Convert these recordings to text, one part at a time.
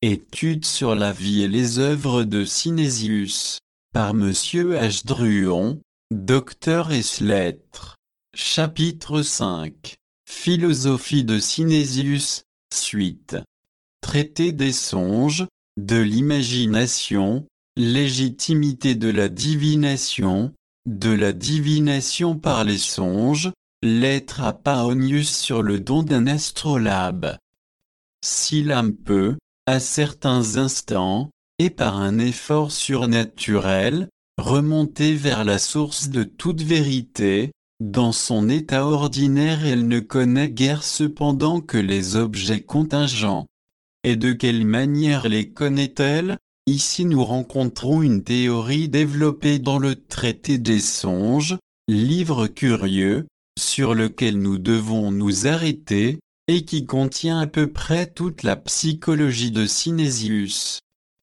Étude sur la vie et les œuvres de Sinésius, par Monsieur H. Druon, docteur ès lettres. Chapitre 5. Philosophie de Sinésius, suite. Traité des songes, de l'imagination, légitimité de la divination par les songes, lettre à Paonius sur le don d'un astrolabe. Si l'âme peut, à certains instants, et par un effort surnaturel, remonter vers la source de toute vérité, dans son état ordinaire elle ne connaît guère cependant que les objets contingents. Et de quelle manière les connaît-elle? Ici nous rencontrons une théorie développée dans le traité des songes, livre curieux, sur lequel nous devons nous arrêter, et qui contient à peu près toute la psychologie de Sinésius.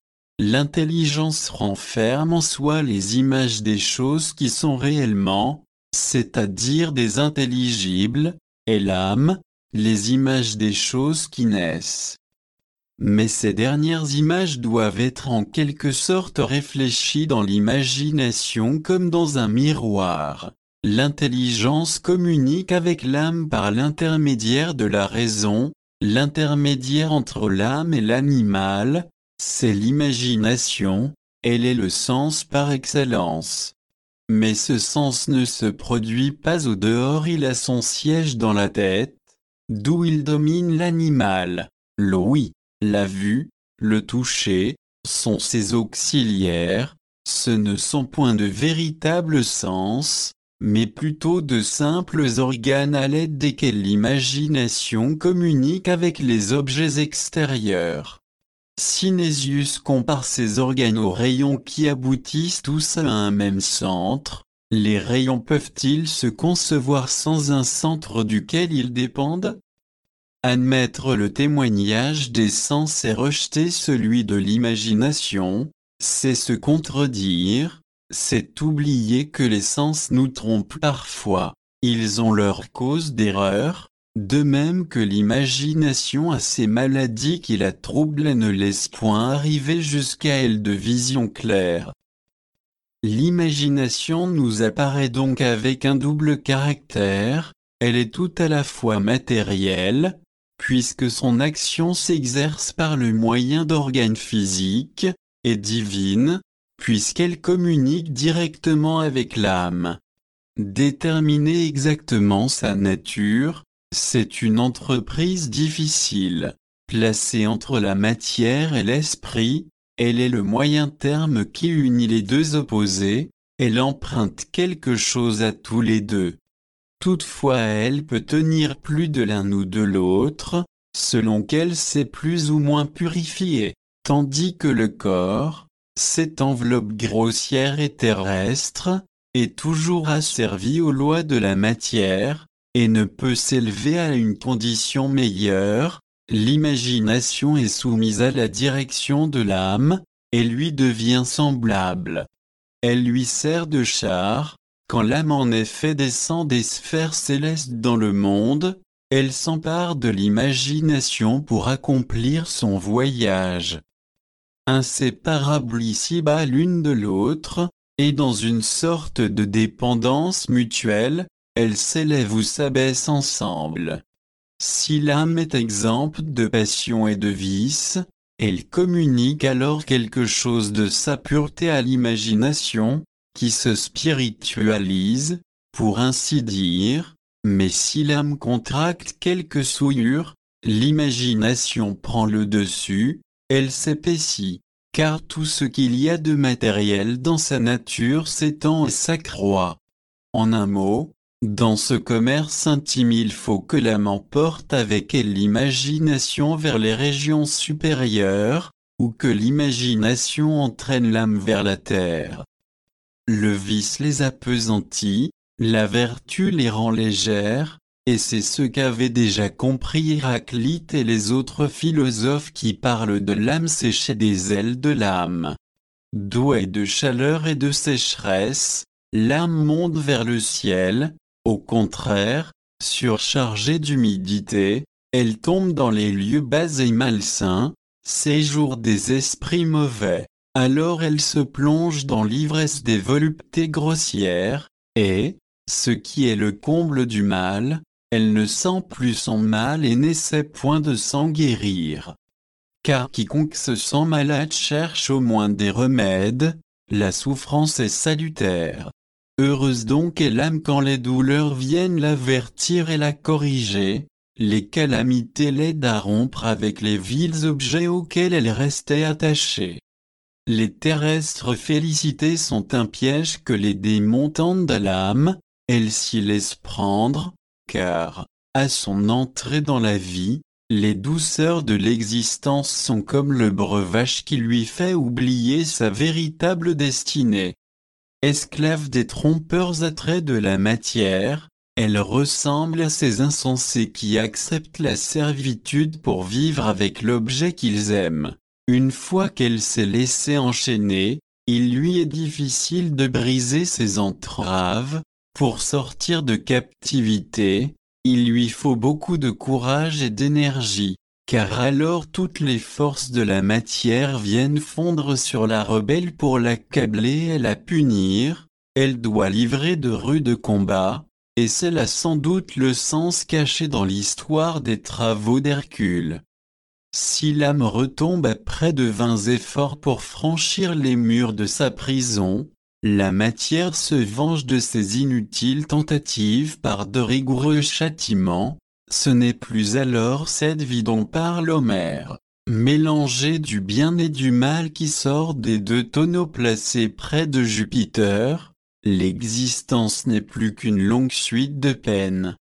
L'intelligence renferme en soi les images des choses qui sont réellement, c'est-à-dire des intelligibles, et l'âme, les images des choses qui naissent. Mais ces dernières images doivent être en quelque sorte réfléchies dans l'imagination comme dans un miroir. L'intelligence communique avec l'âme par l'intermédiaire de la raison, l'intermédiaire entre l'âme et l'animal, c'est l'imagination, elle est le sens par excellence. Mais ce sens ne se produit pas au dehors, il a son siège dans la tête, d'où il domine l'animal. L'ouïe, la vue, le toucher, sont ses auxiliaires, ce ne sont point de véritables sens, mais plutôt de simples organes à l'aide desquels l'imagination communique avec les objets extérieurs. Sinésius compare ces organes aux rayons qui aboutissent tous à un même centre. Les rayons peuvent-ils se concevoir sans un centre duquel ils dépendent? Admettre le témoignage des sens et rejeter celui de l'imagination, c'est se contredire, c'est oublier que les sens nous trompent parfois, ils ont leur cause d'erreur, de même que l'imagination a ses maladies qui la troublent et ne laissent point arriver jusqu'à elle de vision claire. L'imagination nous apparaît donc avec un double caractère, elle est tout à la fois matérielle, puisque son action s'exerce par le moyen d'organes physiques, et divine, puisqu'elle communique directement avec l'âme. Déterminer exactement sa nature, c'est une entreprise difficile. Placée entre la matière et l'esprit, elle est le moyen terme qui unit les deux opposés, elle emprunte quelque chose à tous les deux. Toutefois elle peut tenir plus de l'un ou de l'autre, selon qu'elle s'est plus ou moins purifiée, tandis que le corps, cette enveloppe grossière et terrestre, est toujours asservi aux lois de la matière, et ne peut s'élever à une condition meilleure. L'imagination est soumise à la direction de l'âme, et lui devient semblable. Elle lui sert de char. Quand l'âme en effet descend des sphères célestes dans le monde, elle s'empare de l'imagination pour accomplir son voyage. Inséparables ici-bas l'une de l'autre, et dans une sorte de dépendance mutuelle, elles s'élèvent ou s'abaissent ensemble. Si l'âme est exempte de passion et de vice, elle communique alors quelque chose de sa pureté à l'imagination, qui se spiritualise, pour ainsi dire, mais si l'âme contracte quelque souillure, l'imagination prend le dessus, elle s'épaissit, car tout ce qu'il y a de matériel dans sa nature s'étend et s'accroît. En un mot, dans ce commerce intime il faut que l'âme emporte avec elle l'imagination vers les régions supérieures, ou que l'imagination entraîne l'âme vers la terre. Le vice les appesantit, la vertu les rend légères, et c'est ce qu'avaient déjà compris Héraclite et les autres philosophes qui parlent de l'âme séchée des ailes de l'âme. Douée de chaleur et de sécheresse, l'âme monte vers le ciel, au contraire, surchargée d'humidité, elle tombe dans les lieux bas et malsains, séjour des esprits mauvais. Alors elle se plonge dans l'ivresse des voluptés grossières, et, ce qui est le comble du mal, elle ne sent plus son mal et n'essaie point de s'en guérir. Car quiconque se sent malade cherche au moins des remèdes, la souffrance est salutaire. Heureuse donc est l'âme quand les douleurs viennent l'avertir et la corriger, les calamités l'aident à rompre avec les vils objets auxquels elle restait attachée. Les terrestres félicités sont un piège que les démons tendent à l'âme, elle s'y laisse prendre, car, à son entrée dans la vie, les douceurs de l'existence sont comme le breuvage qui lui fait oublier sa véritable destinée. Esclave des trompeurs attraits de la matière, elle ressemble à ces insensés qui acceptent la servitude pour vivre avec l'objet qu'ils aiment. Une fois qu'elle s'est laissée enchaîner, il lui est difficile de briser ses entraves. Pour sortir de captivité, il lui faut beaucoup de courage et d'énergie, car alors toutes les forces de la matière viennent fondre sur la rebelle pour l'accabler et la punir. Elle doit livrer de rudes combats, et c'est là sans doute le sens caché dans l'histoire des travaux d'Hercule. Si l'âme retombe après de vains efforts pour franchir les murs de sa prison, la matière se venge de ses inutiles tentatives par de rigoureux châtiments. Ce n'est plus alors cette vie dont parle Homère, mélangée du bien et du mal qui sort des deux tonneaux placés près de Jupiter. L'existence n'est plus qu'une longue suite de peines.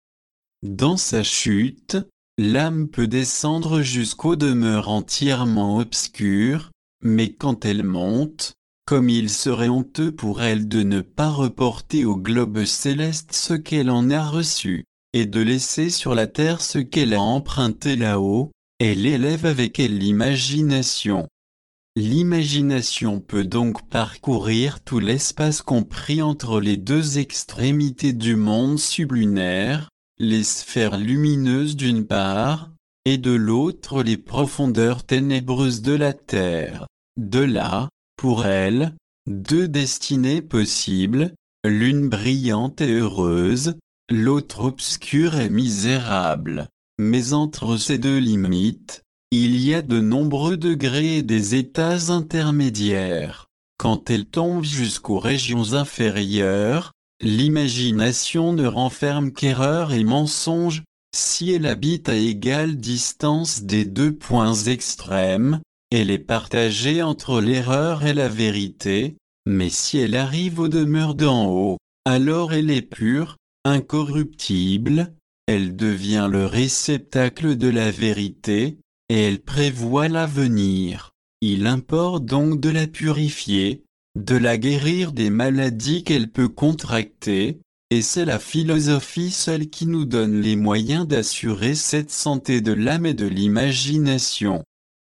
Dans sa chute, l'âme peut descendre jusqu'aux demeures entièrement obscures, mais quand elle monte, comme il serait honteux pour elle de ne pas reporter au globe céleste ce qu'elle en a reçu, et de laisser sur la terre ce qu'elle a emprunté là-haut, elle élève avec elle l'imagination. L'imagination peut donc parcourir tout l'espace compris entre les deux extrémités du monde sublunaire, les sphères lumineuses d'une part, et de l'autre les profondeurs ténébreuses de la terre. De là, pour elle, deux destinées possibles, l'une brillante et heureuse, l'autre obscure et misérable. Mais entre ces deux limites, il y a de nombreux degrés et des états intermédiaires. Quand elle tombe jusqu'aux régions inférieures, l'imagination ne renferme qu'erreur et mensonge. Si elle habite à égale distance des deux points extrêmes, elle est partagée entre l'erreur et la vérité, mais si elle arrive aux demeures d'en haut, alors elle est pure, incorruptible, elle devient le réceptacle de la vérité, et elle prévoit l'avenir. Il importe donc de la purifier, de la guérir des maladies qu'elle peut contracter, et c'est la philosophie seule qui nous donne les moyens d'assurer cette santé de l'âme et de l'imagination.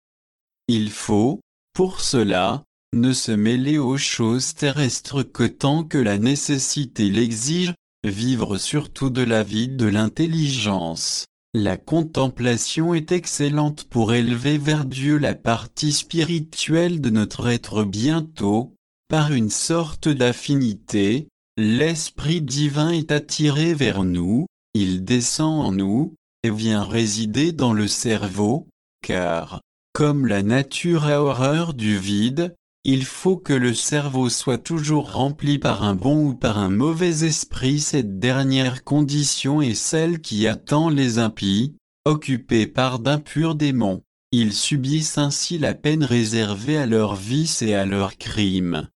Il faut, pour cela, ne se mêler aux choses terrestres que tant que la nécessité l'exige, vivre surtout de la vie de l'intelligence. La contemplation est excellente pour élever vers Dieu la partie spirituelle de notre être. Bientôt, par une sorte d'affinité, l'Esprit divin est attiré vers nous, il descend en nous, et vient résider dans le cerveau, car, comme la nature a horreur du vide, il faut que le cerveau soit toujours rempli par un bon ou par un mauvais esprit. Cette dernière condition est celle qui attend les impies, occupés par d'impurs démons. Ils subissent ainsi la peine réservée à leurs vices et à leurs crimes.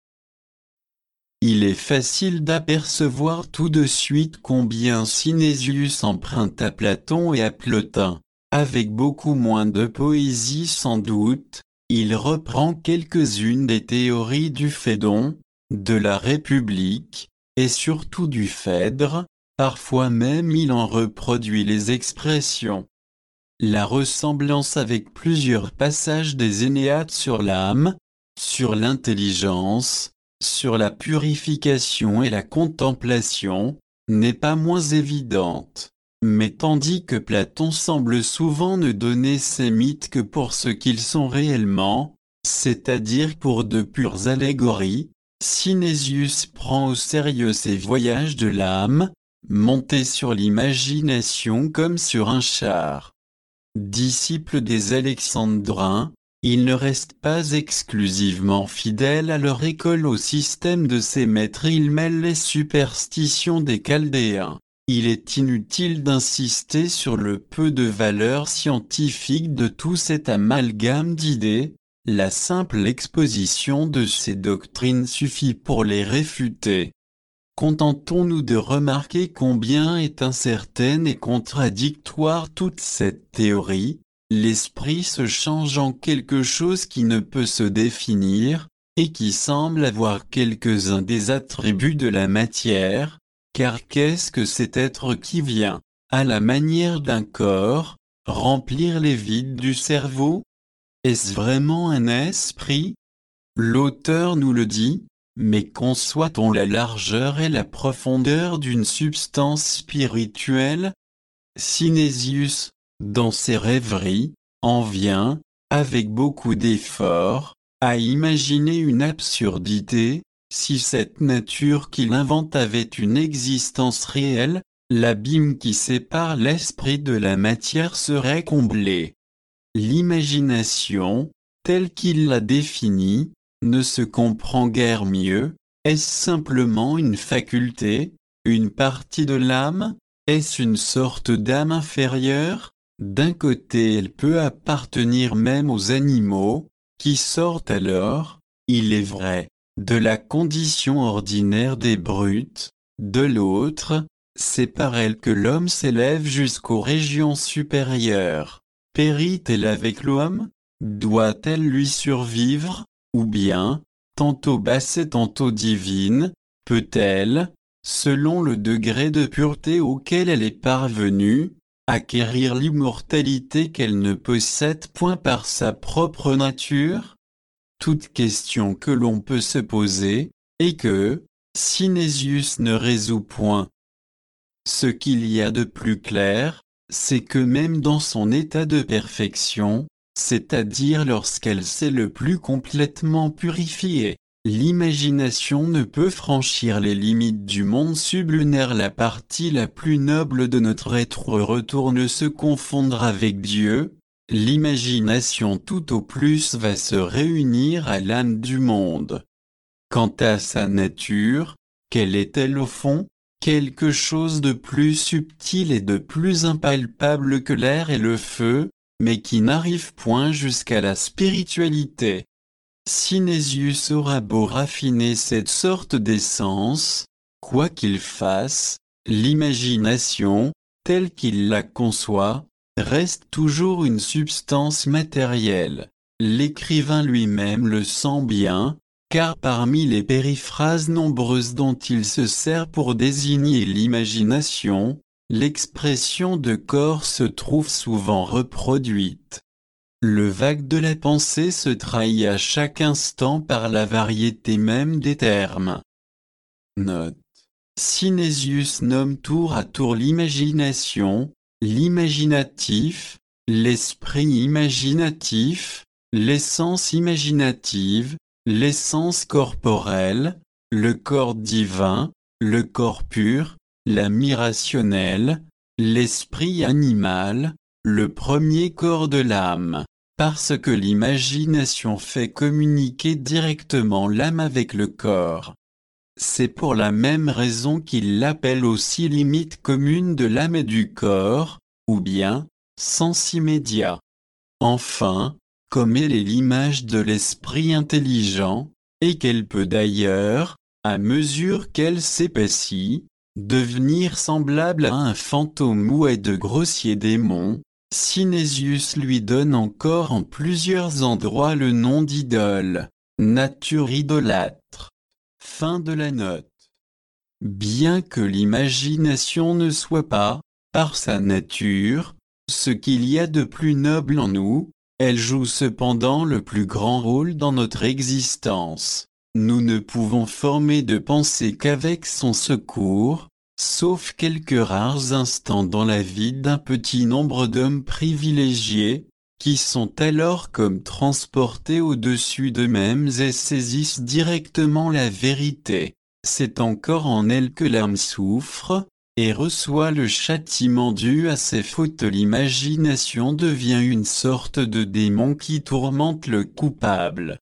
Il est facile d'apercevoir tout de suite combien Synésius emprunte à Platon et à Plotin. Avec beaucoup moins de poésie sans doute, il reprend quelques-unes des théories du Phédon, de la République, et surtout du Phèdre, parfois même il en reproduit les expressions. La ressemblance avec plusieurs passages des Énéades sur l'âme, sur l'intelligence, sur la purification et la contemplation, n'est pas moins évidente. Mais tandis que Platon semble souvent ne donner ces mythes que pour ce qu'ils sont réellement, c'est-à-dire pour de pures allégories, Synesius prend au sérieux ces voyages de l'âme, montés sur l'imagination comme sur un char. Disciple des Alexandrins, il ne reste pas exclusivement fidèle à leur école au système de ses maîtres, il mêle les superstitions des Chaldéens. Il est inutile d'insister sur le peu de valeur scientifique de tout cet amalgame d'idées, la simple exposition de ces doctrines suffit pour les réfuter. Contentons-nous de remarquer combien est incertaine et contradictoire toute cette théorie, l'esprit se change en quelque chose qui ne peut se définir, et qui semble avoir quelques-uns des attributs de la matière, car qu'est-ce que cet être qui vient, à la manière d'un corps, remplir les vides du cerveau? Est-ce vraiment un esprit? L'auteur nous le dit, mais conçoit-on la largeur et la profondeur d'une substance spirituelle? Synesius, dans ses rêveries, en vient, avec beaucoup d'efforts, à imaginer une absurdité. Si cette nature qu'il invente avait une existence réelle, l'abîme qui sépare l'esprit de la matière serait comblé. L'imagination, telle qu'il la définit, ne se comprend guère mieux. Est-ce simplement une faculté, une partie de l'âme? Est-ce une sorte d'âme inférieure? D'un côté elle peut appartenir même aux animaux, qui sortent alors, il est vrai, de la condition ordinaire des brutes, de l'autre, c'est par elle que l'homme s'élève jusqu'aux régions supérieures. Périt-elle avec l'homme? Doit-elle lui survivre? Ou bien, tantôt basse et tantôt divine, peut-elle, selon le degré de pureté auquel elle est parvenue, acquérir l'immortalité qu'elle ne possède point par sa propre nature? Toute question que l'on peut se poser, et que, Synesius ne résout point. Ce qu'il y a de plus clair, c'est que même dans son état de perfection, c'est-à-dire lorsqu'elle s'est le plus complètement purifiée, l'imagination ne peut franchir les limites du monde sublunaire. La partie la plus noble de notre être retourne se confondre avec Dieu. L'imagination tout au plus va se réunir à l'âme du monde. Quant à sa nature, quelle est-elle au fond? Quelque chose de plus subtil et de plus impalpable que l'air et le feu, mais qui n'arrive point jusqu'à la spiritualité. Synesius aura beau raffiner cette sorte d'essence, quoi qu'il fasse, l'imagination, telle qu'il la conçoit, reste toujours une substance matérielle. L'écrivain lui-même le sent bien, car parmi les périphrases nombreuses dont il se sert pour désigner l'imagination, l'expression de corps se trouve souvent reproduite. Le vague de la pensée se trahit à chaque instant par la variété même des termes. Note. Synesius nomme tour à tour l'imagination, l'imaginatif, l'esprit imaginatif, l'essence imaginative, l'essence corporelle, le corps divin, le corps pur, l'âme irrationnelle, l'esprit animal, le premier corps de l'âme, parce que l'imagination fait communiquer directement l'âme avec le corps. C'est pour la même raison qu'il l'appelle aussi limite commune de l'âme et du corps, ou bien, sens immédiat. Enfin, comme elle est l'image de l'esprit intelligent, et qu'elle peut d'ailleurs, à mesure qu'elle s'épaissit, devenir semblable à un fantôme muet de grossiers démons, Synesius lui donne encore en plusieurs endroits le nom d'idole, nature idolâtre. Fin de la note. Bien que l'imagination ne soit pas, par sa nature, ce qu'il y a de plus noble en nous, elle joue cependant le plus grand rôle dans notre existence. Nous ne pouvons former de pensée qu'avec son secours, sauf quelques rares instants dans la vie d'un petit nombre d'hommes privilégiés, qui sont alors comme transportés au-dessus d'eux-mêmes et saisissent directement la vérité. C'est encore en elle que l'âme souffre, et reçoit le châtiment dû à ses fautes. L'imagination devient une sorte de démon qui tourmente le coupable.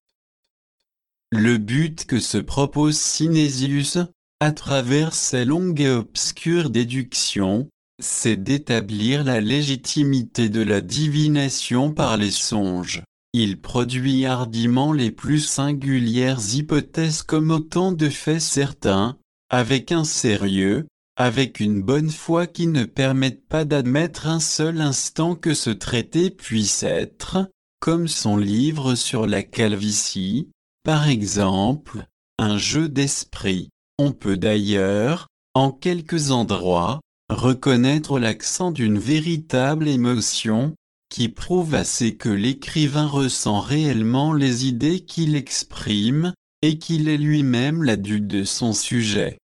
Le but que se propose Synesius, à travers ses longues et obscures déductions, c'est d'établir la légitimité de la divination par les songes. Il produit hardiment les plus singulières hypothèses comme autant de faits certains, avec un sérieux, avec une bonne foi qui ne permettent pas d'admettre un seul instant que ce traité puisse être, comme son livre sur la calvitie, par exemple, un jeu d'esprit. On peut d'ailleurs, en quelques endroits, reconnaître l'accent d'une véritable émotion, qui prouve assez que l'écrivain ressent réellement les idées qu'il exprime, et qu'il est lui-même l'adulte de son sujet.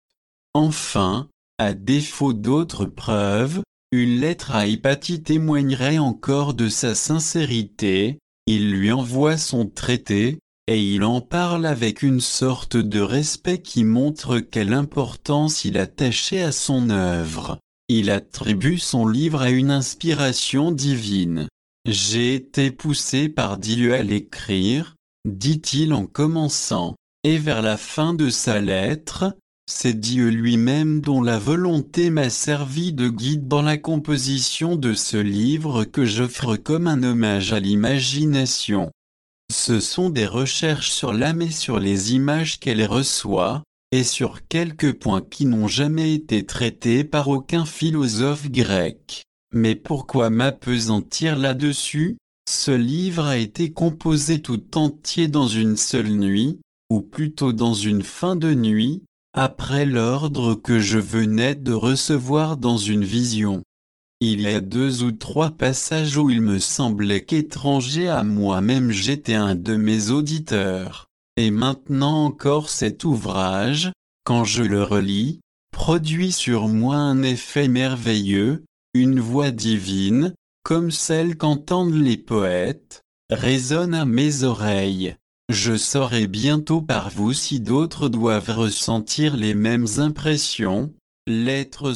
Enfin, à défaut d'autres preuves, une lettre à Hypatie témoignerait encore de sa sincérité. Il lui envoie son traité, et il en parle avec une sorte de respect qui montre quelle importance il attachait à son œuvre. Il attribue son livre à une inspiration divine. « J'ai été poussé par Dieu à l'écrire », dit-il en commençant, et vers la fin de sa lettre, c'est Dieu lui-même dont la volonté m'a servi de guide dans la composition de ce livre que j'offre comme un hommage à l'imagination. Ce sont des recherches sur l'âme et sur les images qu'elle reçoit, et sur quelques points qui n'ont jamais été traités par aucun philosophe grec. Mais pourquoi m'appesantir là-dessus? Ce livre a été composé tout entier dans une seule nuit, ou plutôt dans une fin de nuit, après l'ordre que je venais de recevoir dans une vision. Il y a 2 ou 3 passages où il me semblait qu'étranger à moi-même j'étais un de mes auditeurs. Et maintenant encore cet ouvrage, quand je le relis, produit sur moi un effet merveilleux, une voix divine, comme celle qu'entendent les poètes, résonne à mes oreilles. Je saurai bientôt par vous si d'autres doivent ressentir les mêmes impressions. Lettre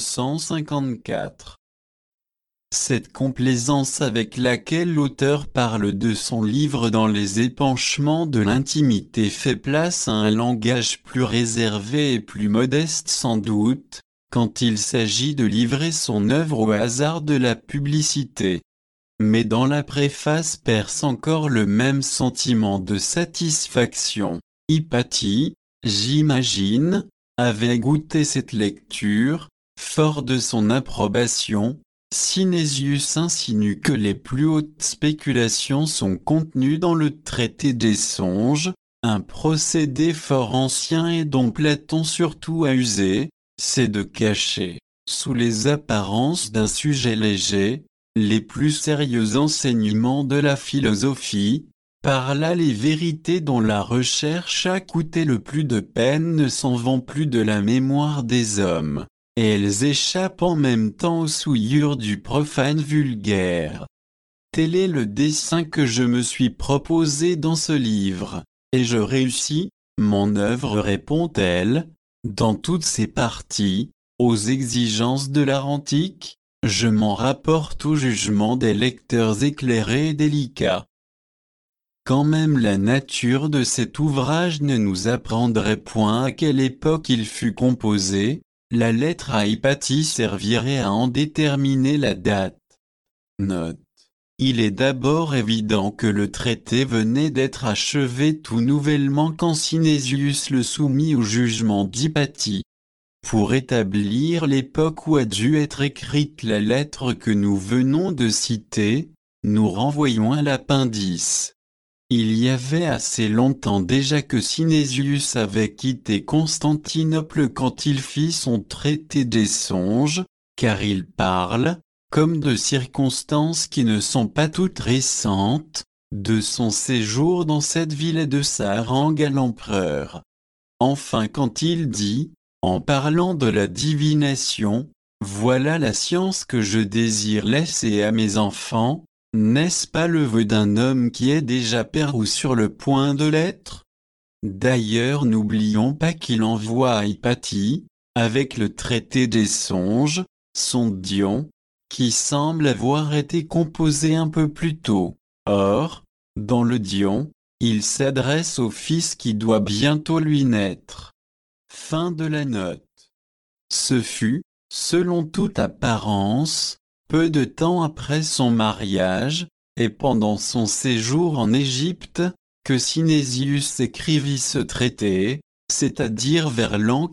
154. Cette complaisance avec laquelle l'auteur parle de son livre dans les épanchements de l'intimité fait place à un langage plus réservé et plus modeste sans doute, quand il s'agit de livrer son œuvre au hasard de la publicité. Mais dans la préface perce encore le même sentiment de satisfaction. Hypatie, j'imagine, avait goûté cette lecture, fort de son approbation. Synesius insinue que les plus hautes spéculations sont contenues dans le traité des songes, un procédé fort ancien et dont Platon surtout a usé, c'est de cacher, sous les apparences d'un sujet léger, les plus sérieux enseignements de la philosophie. Par là les vérités dont la recherche a coûté le plus de peine ne s'en vont plus de la mémoire des hommes. Et elles échappent en même temps aux souillures du profane vulgaire. Tel est le dessein que je me suis proposé dans ce livre, et je réussis. Mon œuvre répond-elle, dans toutes ses parties, aux exigences de l'art antique? Je m'en rapporte au jugement des lecteurs éclairés et délicats. Quand même la nature de cet ouvrage ne nous apprendrait point à quelle époque il fut composé, la lettre à Hypatie servirait à en déterminer la date. Note. Il est d'abord évident que le traité venait d'être achevé tout nouvellement quand Synesius le soumit au jugement d'Hypatie. Pour établir l'époque où a dû être écrite la lettre que nous venons de citer, nous renvoyons à l'appendice. Il y avait assez longtemps déjà que Synesius avait quitté Constantinople quand il fit son traité des songes, car il parle, comme de circonstances qui ne sont pas toutes récentes, de son séjour dans cette ville et de sa harangue à l'empereur. Enfin quand il dit En parlant de la divination, voilà la science que je désire laisser à mes enfants, n'est-ce pas le vœu d'un homme qui est déjà père ou sur le point de l'être? D'ailleurs n'oublions pas qu'il envoie à Hypatie, avec le traité des songes, son Dion, qui semble avoir été composé un peu plus tôt. Or, dans le Dion, il s'adresse au fils qui doit bientôt lui naître. Fin de la note. Ce fut, selon toute apparence, peu de temps après son mariage, et pendant son séjour en Égypte, que Synésius écrivit ce traité, c'est-à-dire vers l'an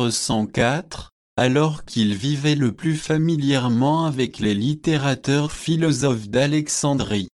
404, alors qu'il vivait le plus familièrement avec les littérateurs philosophes d'Alexandrie.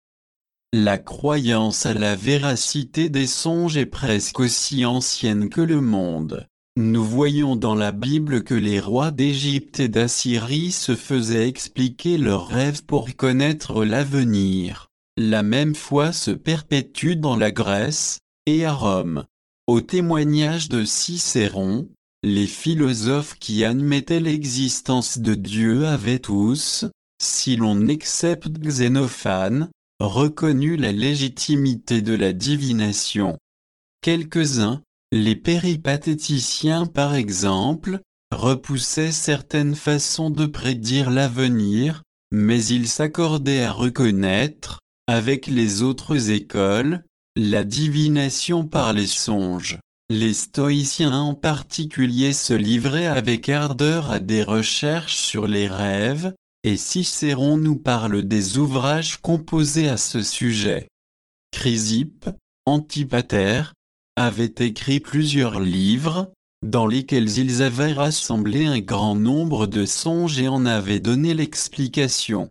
La croyance à la véracité des songes est presque aussi ancienne que le monde. Nous voyons dans la Bible que les rois d'Égypte et d'Assyrie se faisaient expliquer leurs rêves pour connaître l'avenir. La même foi se perpétue dans la Grèce, et à Rome. Au témoignage de Cicéron, les philosophes qui admettaient l'existence de Dieu avaient tous, si l'on accepte Xénophane, reconnu la légitimité de la divination. Quelques-uns, les péripatéticiens par exemple, repoussaient certaines façons de prédire l'avenir, mais ils s'accordaient à reconnaître, avec les autres écoles, la divination par les songes. Les stoïciens en particulier se livraient avec ardeur à des recherches sur les rêves, et Cicéron nous parle des ouvrages composés à ce sujet. Chrysippe, Antipater, avaient écrit plusieurs livres, dans lesquels ils avaient rassemblé un grand nombre de songes et en avaient donné l'explication.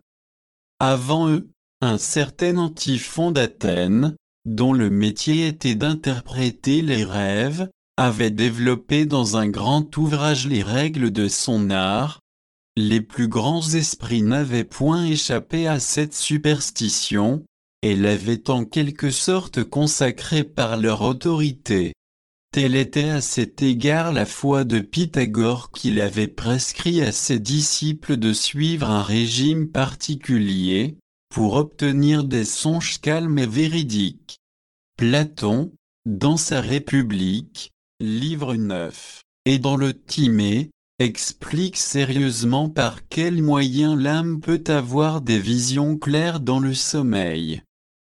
Avant eux, un certain Antiphon d'Athènes, dont le métier était d'interpréter les rêves, avait développé dans un grand ouvrage les règles de son art. Les plus grands esprits n'avaient point échappé à cette superstition, et l'avaient en quelque sorte consacrée par leur autorité. Telle était à cet égard la foi de Pythagore qu'il avait prescrit à ses disciples de suivre un régime particulier, pour obtenir des songes calmes et véridiques. Platon, dans sa République, livre 9, et dans le Timée, explique sérieusement par quels moyens l'âme peut avoir des visions claires dans le sommeil.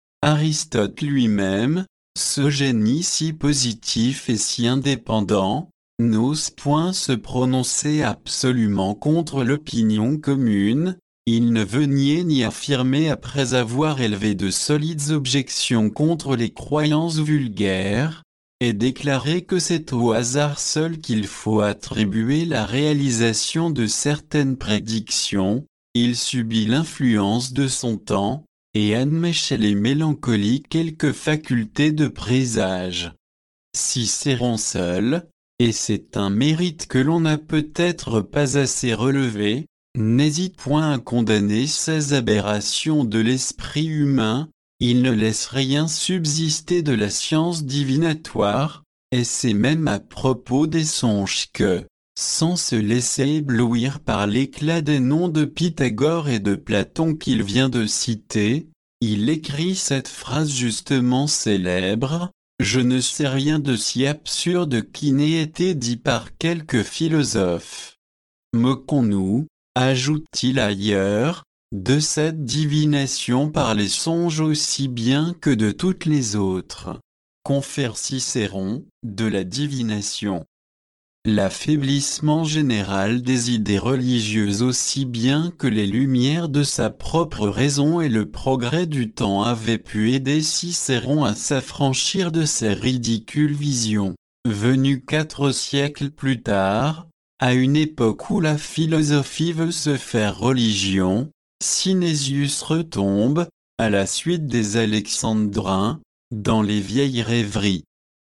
Aristote lui-même, ce génie si positif et si indépendant, n'ose point se prononcer absolument contre l'opinion commune, il ne veut nier ni affirmer après avoir élevé de solides objections contre les croyances vulgaires, et déclarer que c'est au hasard seul qu'il faut attribuer la réalisation de certaines prédictions. Il subit l'influence de son temps, et admet chez les mélancoliques quelques facultés de présage. Cicéron seul, et c'est un mérite que l'on n'a peut-être pas assez relevé, n'hésite point à condamner ces aberrations de l'esprit humain. Il ne laisse rien subsister de la science divinatoire, et c'est même à propos des songes que, sans se laisser éblouir par l'éclat des noms de Pythagore et de Platon qu'il vient de citer, il écrit cette phrase justement célèbre: « Je ne sais rien de si absurde qui n'ait été dit par quelque philosophe. » Moquons-nous, ajoute-t-il ailleurs, de cette divination par les songes aussi bien que de toutes les autres. Confère Cicéron, de la divination. L'affaiblissement général des idées religieuses aussi bien que les lumières de sa propre raison et le progrès du temps avaient pu aider Cicéron à s'affranchir de ces ridicules visions. Venu 4 siècles plus tard, à une époque où la philosophie veut se faire religion, Synésius retombe, à la suite des Alexandrins, dans les vieilles rêveries.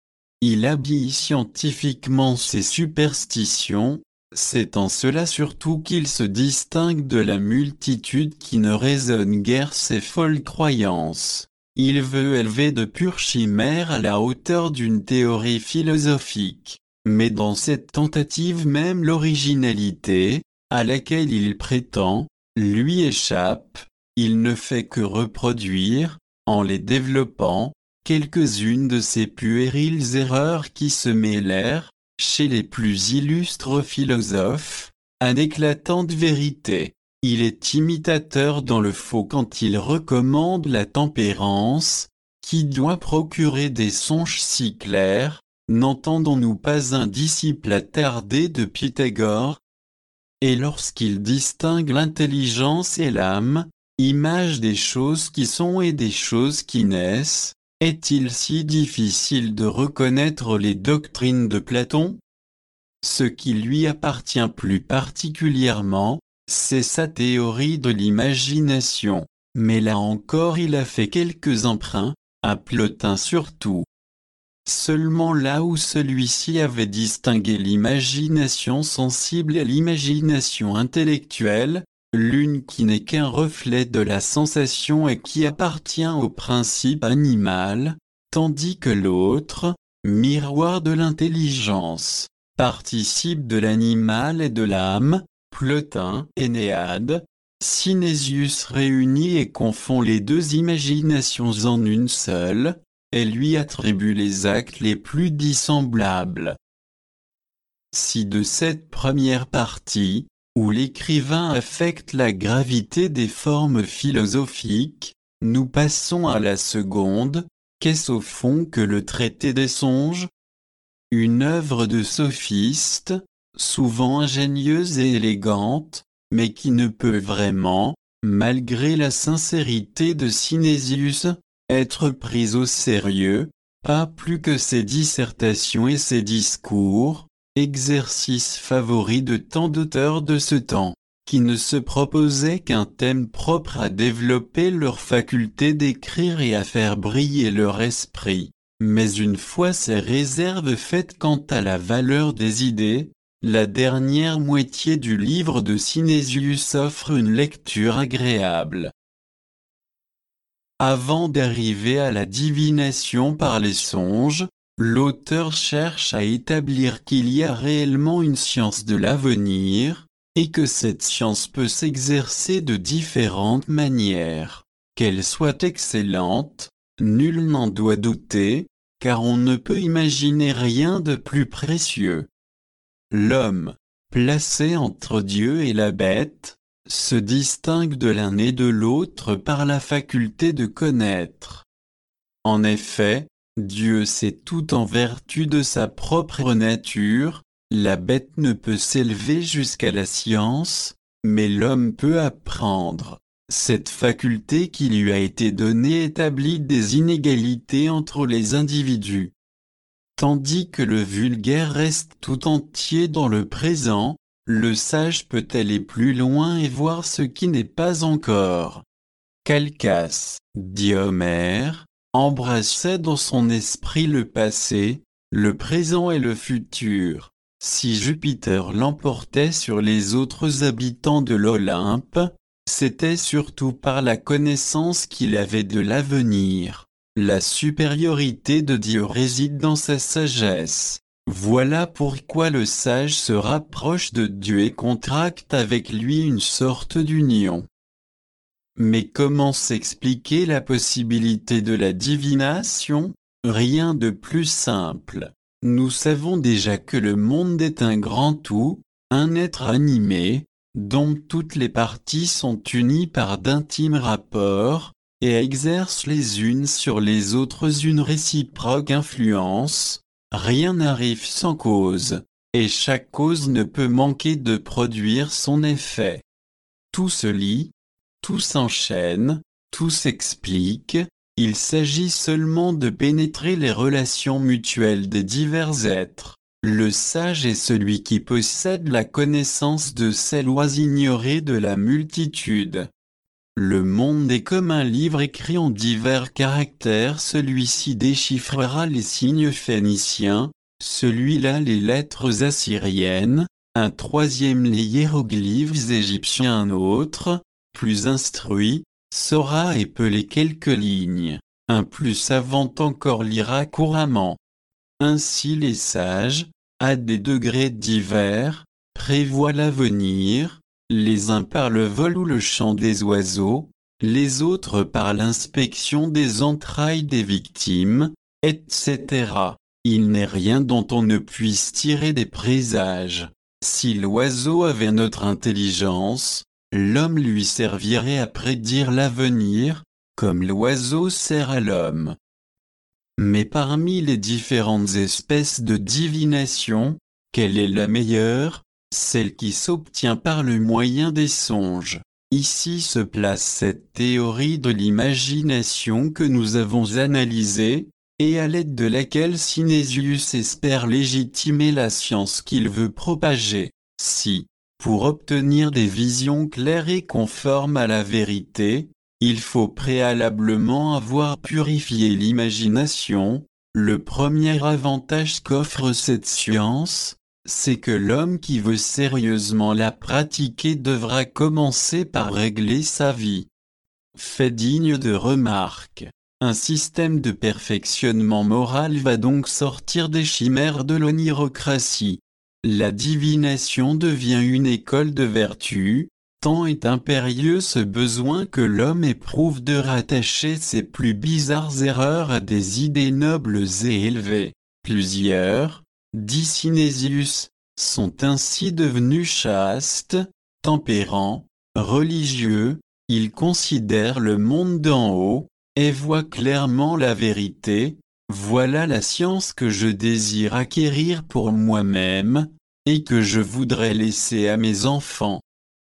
Il habille scientifiquement ses superstitions, c'est en cela surtout qu'il se distingue de la multitude qui ne raisonne guère ses folles croyances. Il veut élever de pures chimères à la hauteur d'une théorie philosophique. mais dans cette tentative même l'originalité, à laquelle il prétend, lui échappe. Il ne fait que reproduire, en les développant, quelques-unes de ces puériles erreurs qui se mêlèrent, chez les plus illustres philosophes, à d'éclatantes vérités. Il est imitateur dans le faux quand il recommande la tempérance, qui doit procurer des songes si clairs. N'entendons-nous pas un disciple attardé de Pythagore? Et lorsqu'il distingue l'intelligence et l'âme, image des choses qui sont et des choses qui naissent, est-il si difficile de reconnaître les doctrines de Platon? Ce qui lui appartient plus particulièrement, c'est sa théorie de l'imagination, mais là encore il a fait quelques emprunts, à Plotin surtout. Seulement là où celui-ci avait distingué l'imagination sensible et l'imagination intellectuelle, l'une qui n'est qu'un reflet de la sensation et qui appartient au principe animal, tandis que l'autre, miroir de l'intelligence, participe de l'animal et de l'âme, Plotin, Énéade, Synesius réunit et confond les deux imaginations en une seule, et lui attribue les actes les plus dissemblables. Si de cette première partie, où l'écrivain affecte la gravité des formes philosophiques, nous passons à la seconde, qu'est-ce au fond que le traité des songes? Une œuvre de sophiste, souvent ingénieuse et élégante, mais qui ne peut vraiment, malgré la sincérité de Synesius, être prise au sérieux, pas plus que ses dissertations et ses discours, exercice favori de tant d'auteurs de ce temps, qui ne se proposaient qu'un thème propre à développer leur faculté d'écrire et à faire briller leur esprit. Mais une fois ces réserves faites quant à la valeur des idées, la dernière moitié du livre de Synesius offre une lecture agréable. Avant d'arriver à la divination par les songes, l'auteur cherche à établir qu'il y a réellement une science de l'avenir, et que cette science peut s'exercer de différentes manières. Qu'elle soit excellente, nul n'en doit douter, car on ne peut imaginer rien de plus précieux. L'homme, placé entre Dieu et la bête, se distingue de l'un et de l'autre par la faculté de connaître. En effet, Dieu sait tout en vertu de sa propre nature, la bête ne peut s'élever jusqu'à la science, mais l'homme peut apprendre. Cette faculté qui lui a été donnée établit des inégalités entre les individus. Tandis que le vulgaire reste tout entier dans le présent, le sage peut aller plus loin et voir ce qui n'est pas encore. Calchas, dit Homère, embrassait dans son esprit le passé, le présent et le futur. Si Jupiter l'emportait sur les autres habitants de l'Olympe, c'était surtout par la connaissance qu'il avait de l'avenir. La supériorité de Dieu réside dans sa sagesse. Voilà pourquoi le sage se rapproche de Dieu et contracte avec lui une sorte d'union. Mais comment s'expliquer la possibilité de la divination? Rien de plus simple. Nous savons déjà que le monde est un grand tout, un être animé, dont toutes les parties sont unies par d'intimes rapports, et exercent les unes sur les autres une réciproque influence. Rien n'arrive sans cause, et chaque cause ne peut manquer de produire son effet. Tout se lie, tout s'enchaîne, tout s'explique, il s'agit seulement de pénétrer les relations mutuelles des divers êtres. Le sage est celui qui possède la connaissance de ces lois ignorées de la multitude. Le monde est comme un livre écrit en divers caractères, celui-ci déchiffrera les signes phéniciens, celui-là les lettres assyriennes, un troisième les hiéroglyphes égyptiens, un autre, plus instruit, saura épeler quelques lignes, un plus savant encore lira couramment. Ainsi les sages, à des degrés divers, prévoient l'avenir, les uns par le vol ou le chant des oiseaux, les autres par l'inspection des entrailles des victimes, etc. Il n'est rien dont on ne puisse tirer des présages. Si l'oiseau avait notre intelligence, l'homme lui servirait à prédire l'avenir, comme l'oiseau sert à l'homme. Mais parmi les différentes espèces de divination, quelle est la meilleure? Celle qui s'obtient par le moyen des songes. Ici se place cette théorie de l'imagination que nous avons analysée, et à l'aide de laquelle Synesius espère légitimer la science qu'il veut propager. Si, pour obtenir des visions claires et conformes à la vérité, il faut préalablement avoir purifié l'imagination, le premier avantage qu'offre cette science, c'est que l'homme qui veut sérieusement la pratiquer devra commencer par régler sa vie. Fait digne de remarque. Un système de perfectionnement moral va donc sortir des chimères de l'onirocratie. La divination devient une école de vertu, tant est impérieux ce besoin que l'homme éprouve de rattacher ses plus bizarres erreurs à des idées nobles et élevées. Plusieurs, dit Synesius, sont ainsi devenus chastes, tempérants, religieux, ils considèrent le monde d'en haut, et voient clairement la vérité. Voilà la science que je désire acquérir pour moi-même, et que je voudrais laisser à mes enfants.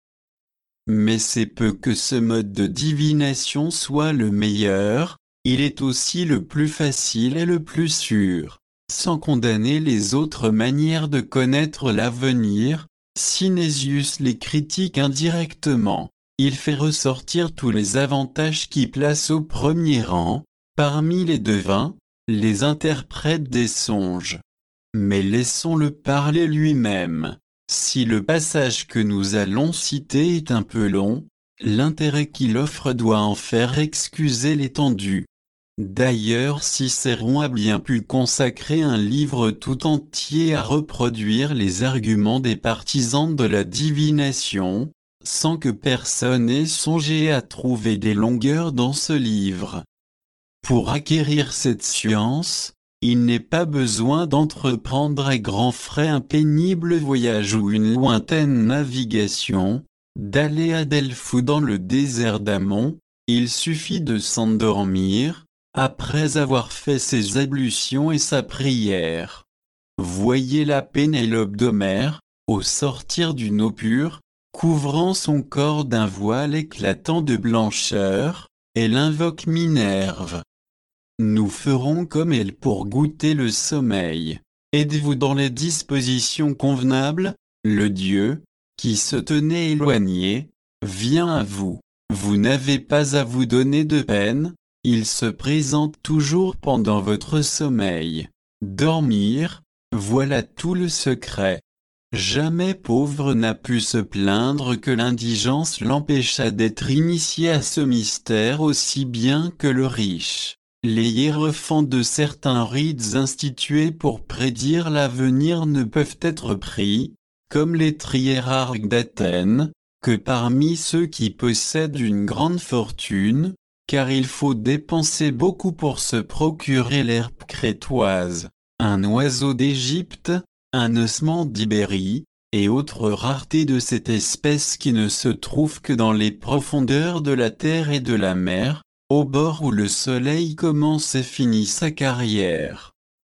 Mais c'est peu que ce mode de divination soit le meilleur, il est aussi le plus facile et le plus sûr. Sans condamner les autres manières de connaître l'avenir, Synesius les critique indirectement. Il fait ressortir tous les avantages qui placent au premier rang, parmi les devins, les interprètes des songes. Mais laissons-le parler lui-même. Si le passage que nous allons citer est un peu long, l'intérêt qu'il offre doit en faire excuser l'étendue. D'ailleurs, Cicéron a bien pu consacrer un livre tout entier à reproduire les arguments des partisans de la divination, sans que personne ait songé à trouver des longueurs dans ce livre. Pour acquérir cette science, il n'est pas besoin d'entreprendre à grands frais un pénible voyage ou une lointaine navigation, d'aller à Delphes ou dans le désert d'Amon, il suffit de s'endormir, après avoir fait ses ablutions et sa prière. Voyez la Pénélope d'Homère, au sortir d'une eau pure, couvrant son corps d'un voile éclatant de blancheur, elle invoque Minerve. Nous ferons comme elle pour goûter le sommeil. Êtes-vous dans les dispositions convenables? Le Dieu, qui se tenait éloigné, vient à vous. Vous n'avez pas à vous donner de peine, il se présente toujours pendant votre sommeil. Dormir, voilà tout le secret. Jamais pauvre n'a pu se plaindre que l'indigence l'empêcha d'être initié à ce mystère aussi bien que le riche. Les hiérophants de certains rites institués pour prédire l'avenir ne peuvent être pris, comme les triérarques d'Athènes, que parmi ceux qui possèdent une grande fortune, car il faut dépenser beaucoup pour se procurer l'herbe crétoise, un oiseau d'Égypte, un ossement d'Ibérie, et autres raretés de cette espèce qui ne se trouvent que dans les profondeurs de la terre et de la mer, au bord où le soleil commence et finit sa carrière.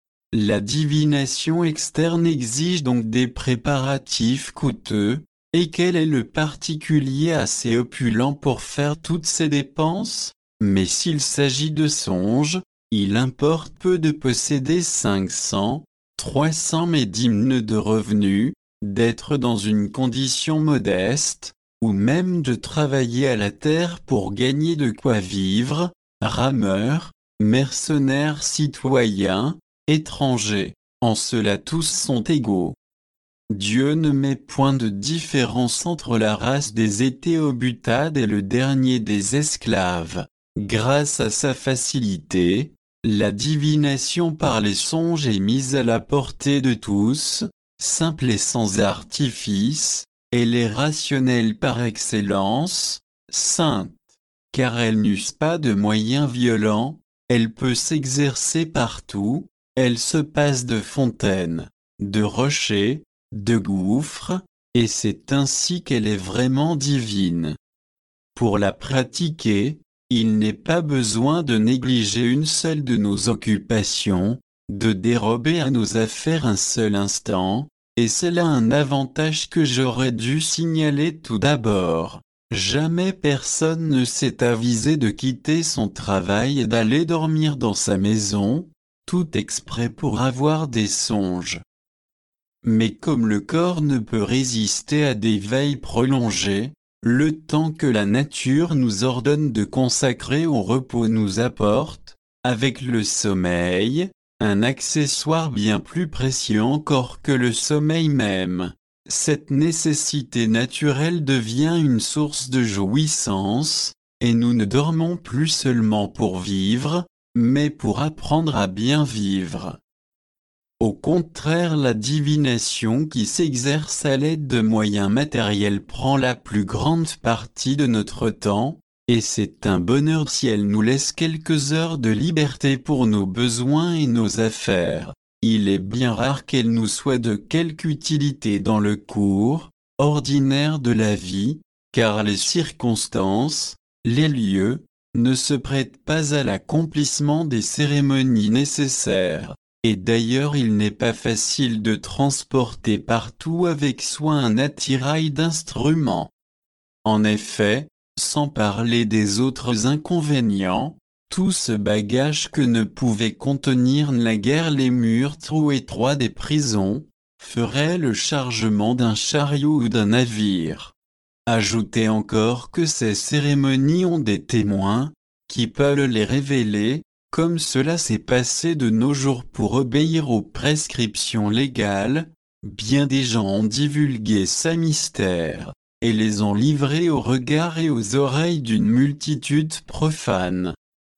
La divination externe exige donc des préparatifs coûteux, et quel est le particulier assez opulent pour faire toutes ces dépenses? Mais s'il s'agit de songes, il importe peu de posséder 500, 300 médimnes de revenus, d'être dans une condition modeste, ou même de travailler à la terre pour gagner de quoi vivre, rameurs, mercenaires citoyens, étrangers, en cela tous sont égaux. Dieu ne met point de différence entre la race des Éthéobutades et le dernier des esclaves. Grâce à sa facilité, La divination par les songes est mise à la portée de tous, simple et sans artifice, elle est rationnelle par excellence, sainte, car elle n'use pas de moyens violents, elle peut s'exercer partout, elle se passe de fontaines, de rochers, de gouffres, et c'est ainsi qu'elle est vraiment divine. Pour la pratiquer, il n'est pas besoin de négliger une seule de nos occupations, de dérober à nos affaires un seul instant, et c'est là un avantage que j'aurais dû signaler tout d'abord. Jamais personne ne s'est avisé de quitter son travail et d'aller dormir dans sa maison, tout exprès pour avoir des songes. Mais comme le corps ne peut résister à des veilles prolongées, le temps que la nature nous ordonne de consacrer au repos nous apporte, avec le sommeil, un accessoire bien plus précieux encore que le sommeil même. Cette nécessité naturelle devient une source de jouissance, et nous ne dormons plus seulement pour vivre, mais pour apprendre à bien vivre. Au contraire, la divination qui s'exerce à l'aide de moyens matériels prend la plus grande partie de notre temps, et c'est un bonheur si elle nous laisse quelques heures de liberté pour nos besoins et nos affaires. Il est bien rare qu'elle nous soit de quelque utilité dans le cours ordinaire de la vie, car les circonstances, les lieux, ne se prêtent pas à l'accomplissement des cérémonies nécessaires. Et d'ailleurs il n'est pas facile de transporter partout avec soi un attirail d'instruments. En effet, sans parler des autres inconvénients, tout ce bagage que ne pouvaient contenir naguère les murs trop étroits des prisons, ferait le chargement d'un chariot ou d'un navire. Ajoutez encore que ces cérémonies ont des témoins, qui peuvent les révéler, comme cela s'est passé de nos jours pour obéir aux prescriptions légales, bien des gens ont divulgué ces mystères, et les ont livrés aux regards et aux oreilles d'une multitude profane.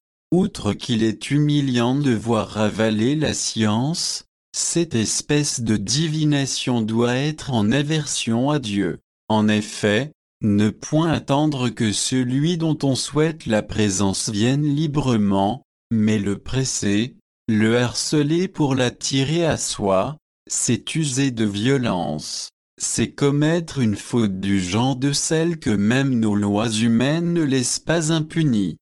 Outre qu'il est humiliant de voir ravaler la science, cette espèce de divination doit être en aversion à Dieu. En effet, ne point attendre que celui dont on souhaite la présence vienne librement, mais le presser, le harceler pour l'attirer à soi, c'est user de violence, c'est commettre une faute du genre de celle que même nos lois humaines ne laissent pas impunie.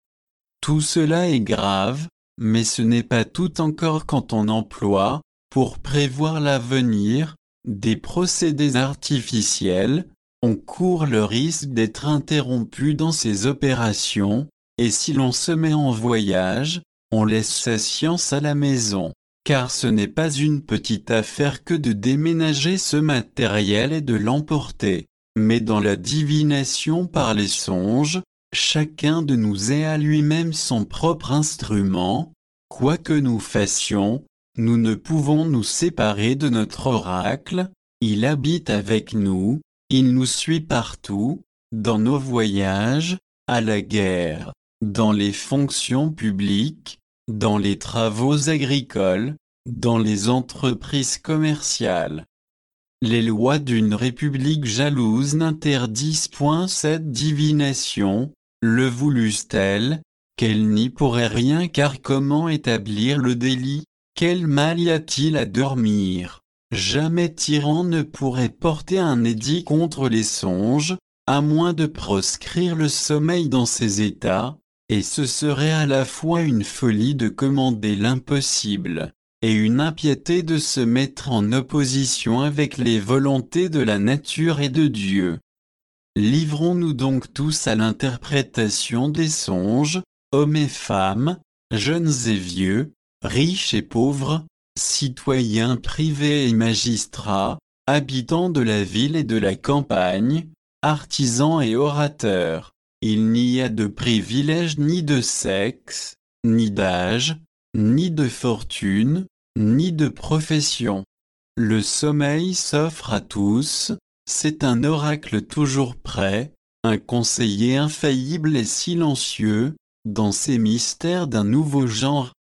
Tout cela est grave, mais ce n'est pas tout encore quand on emploie, pour prévoir l'avenir, des procédés artificiels, on court le risque d'être interrompu dans ses opérations, et si l'on se met en voyage, on laisse sa science à la maison, car ce n'est pas une petite affaire que de déménager ce matériel et de l'emporter, mais dans la divination par les songes, chacun de nous est à lui-même son propre instrument, quoi que nous fassions, nous ne pouvons nous séparer de notre oracle, il habite avec nous, il nous suit partout, dans nos voyages, à la guerre, dans les fonctions publiques, dans les travaux agricoles, dans les entreprises commerciales. Les lois d'une république jalouse n'interdisent point cette divination, le voulussent-elles, qu'elle n'y pourrait rien car comment établir le délit, quel mal y a-t-il à dormir? Jamais tyran ne pourrait porter un édit contre les songes, à moins de proscrire le sommeil dans ses états, et ce serait à la fois une folie de commander l'impossible, et une impiété de se mettre en opposition avec les volontés de la nature et de Dieu. Livrons-nous donc tous à l'interprétation des songes, hommes et femmes, jeunes et vieux, riches et pauvres, citoyens privés et magistrats, habitants de la ville et de la campagne, artisans et orateurs. Il n'y a de privilège ni de sexe, ni d'âge, ni de fortune, ni de profession. Le sommeil s'offre à tous, c'est un oracle toujours prêt, un conseiller infaillible et silencieux, dans ces mystères d'un nouveau genre,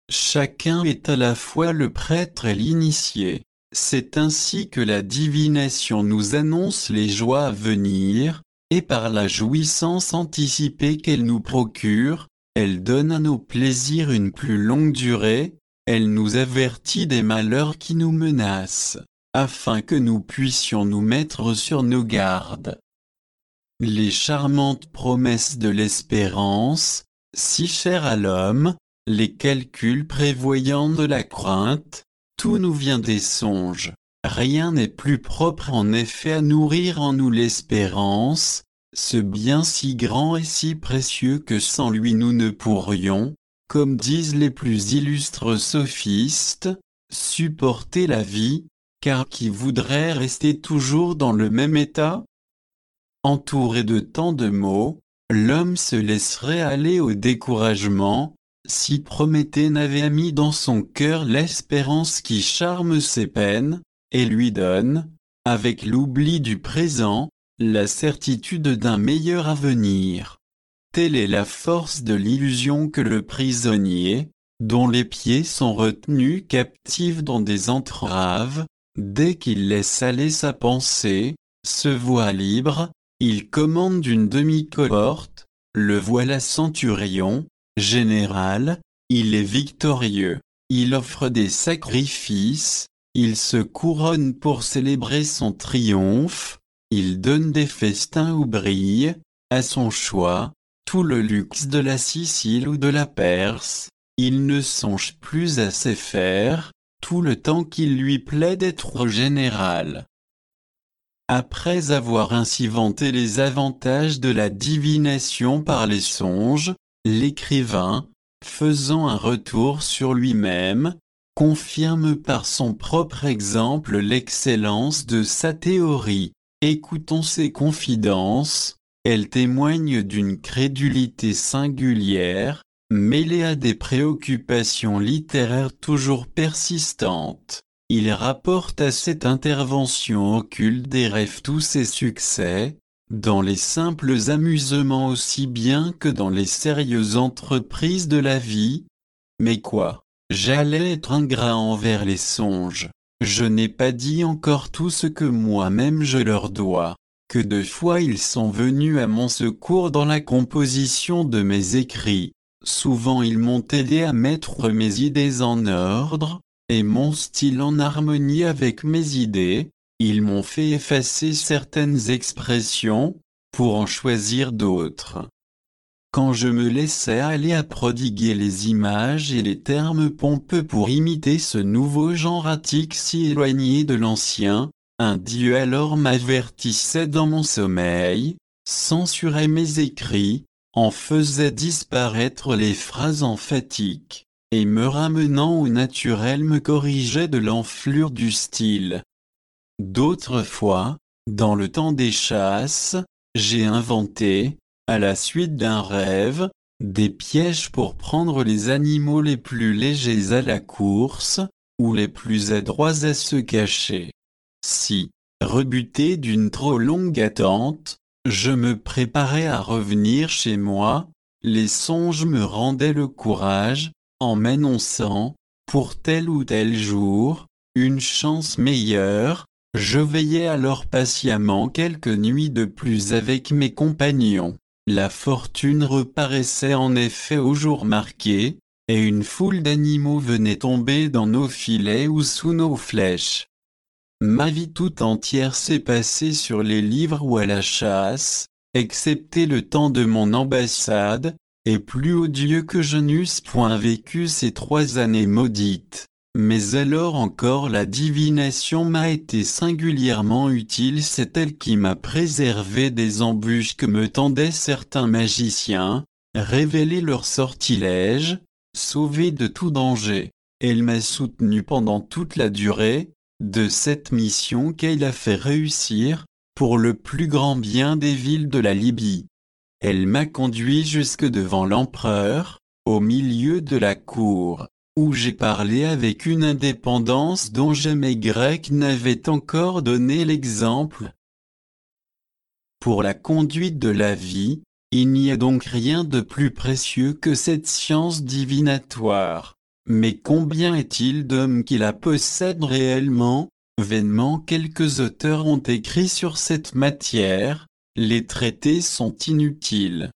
Chacun est à la fois le prêtre et l'initié. C'est ainsi que la divination nous annonce les joies à venir, et par la jouissance anticipée qu'elle nous procure, elle donne à nos plaisirs une plus longue durée, elle nous avertit des malheurs qui nous menacent, afin que nous puissions nous mettre sur nos gardes. Les charmantes promesses de l'espérance, si chères à l'homme, les calculs prévoyants de la crainte, tout nous vient des songes. Rien n'est plus propre en effet à nourrir en nous l'espérance, ce bien si grand et si précieux que sans lui nous ne pourrions, comme disent les plus illustres sophistes, supporter la vie, car qui voudrait rester toujours dans le même état? Entouré de tant de maux, l'homme se laisserait aller au découragement, si Prométhée n'avait mis dans son cœur l'espérance qui charme ses peines, et lui donne, avec l'oubli du présent, la certitude d'un meilleur avenir. Telle est la force de l'illusion que le prisonnier, dont les pieds sont retenus captifs dans des entraves, dès qu'il laisse aller sa pensée, se voit libre, il commande une demi-cohorte, le voilà centurion, général, il est victorieux, il offre des sacrifices, il se couronne pour célébrer son triomphe, il donne des festins où brille, à son choix, tout le luxe de la Sicile ou de la Perse, il ne songe plus à ses fers, tout le temps qu'il lui plaît d'être général. Après avoir ainsi vanté les avantages de la divination par les songes, l'écrivain, faisant un retour sur lui-même, confirme par son propre exemple l'excellence de sa théorie. Écoutons ses confidences, elles témoignent d'une crédulité singulière, mêlée à des préoccupations littéraires toujours persistantes. Il rapporte à cette intervention occulte des rêves tous ses succès, dans les simples amusements aussi bien que dans les sérieuses entreprises de la vie. Mais quoi? J'allais être ingrat envers les songes. Je n'ai pas dit encore tout ce que moi-même je leur dois. Que de fois ils sont venus à mon secours dans la composition de mes écrits. Souvent ils m'ont aidé à mettre mes idées en ordre, et mon style en harmonie avec mes idées. Ils m'ont fait effacer certaines expressions, pour en choisir d'autres. Quand je me laissais aller à prodiguer les images et les termes pompeux pour imiter ce nouveau genre attique si éloigné de l'ancien, un dieu alors m'avertissait dans mon sommeil, censurait mes écrits, en faisait disparaître les phrases emphatiques, et me ramenant au naturel me corrigeait de l'enflure du style. D'autres fois, dans le temps des chasses, j'ai inventé, à la suite d'un rêve, des pièges pour prendre les animaux les plus légers à la course, ou les plus adroits à se cacher. Si, rebuté d'une trop longue attente, je me préparais à revenir chez moi, les songes me rendaient le courage, en m'annonçant, pour tel ou tel jour, une chance meilleure. Je veillais alors patiemment quelques nuits de plus avec mes compagnons. La fortune reparaissait en effet au jour marqué, et une foule d'animaux venait tomber dans nos filets ou sous nos flèches. Ma vie tout entière s'est passée sur les livres ou à la chasse, excepté le temps de mon ambassade, et plus odieux que je n'eusse point vécu ces 3 années maudites. Mais alors encore la divination m'a été singulièrement utile, c'est elle qui m'a préservé des embûches que me tendaient certains magiciens, révélé leurs sortilèges, sauvé de tout danger. Elle m'a soutenu pendant toute la durée de cette mission qu'elle a fait réussir, pour le plus grand bien des villes de la Libye. Elle m'a conduit jusque devant l'empereur, au milieu de la cour, où j'ai parlé avec une indépendance dont jamais Grec n'avait encore donné l'exemple. Pour la conduite de la vie, il n'y a donc rien de plus précieux que cette science divinatoire. Mais combien est-il d'hommes qui la possèdent réellement? Vainement quelques auteurs ont écrit sur cette matière, les traités sont inutiles.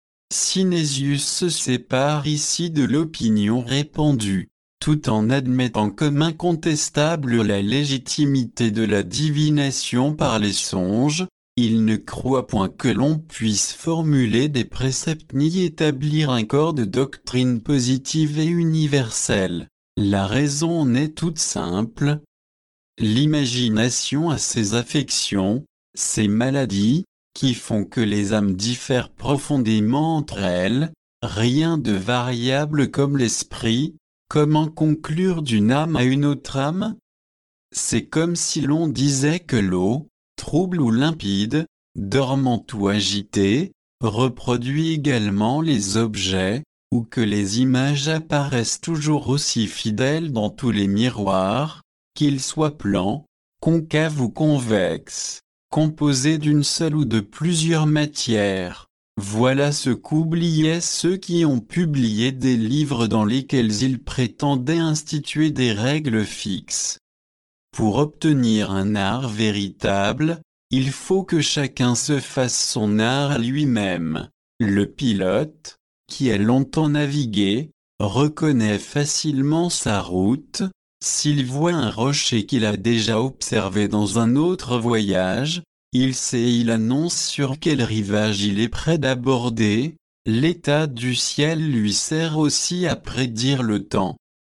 Synesius se sépare ici de l'opinion répandue, tout en admettant comme incontestable la légitimité de la divination par les songes. Il ne croit point que l'on puisse formuler des préceptes ni établir un corps de doctrine positive et universelle. La raison en est toute simple. L'imagination a ses affections, ses maladies, qui font que les âmes diffèrent profondément entre elles, rien de variable comme l'esprit. Comment conclure d'une âme à une autre âme? C'est comme si l'on disait que l'eau, trouble ou limpide, dormante ou agitée, reproduit également les objets, ou que les images apparaissent toujours aussi fidèles dans tous les miroirs, qu'ils soient plans, concaves ou convexes, composés d'une seule ou de plusieurs matières. Voilà ce qu'oubliaient ceux qui ont publié des livres dans lesquels ils prétendaient instituer des règles fixes. Pour obtenir un art véritable, il faut que chacun se fasse son art lui-même. Le pilote, qui a longtemps navigué, reconnaît facilement sa route. S'il voit un rocher qu'il a déjà observé dans un autre voyage, il sait et il annonce sur quel rivage il est prêt d'aborder. L'état du ciel lui sert aussi à prédire le temps.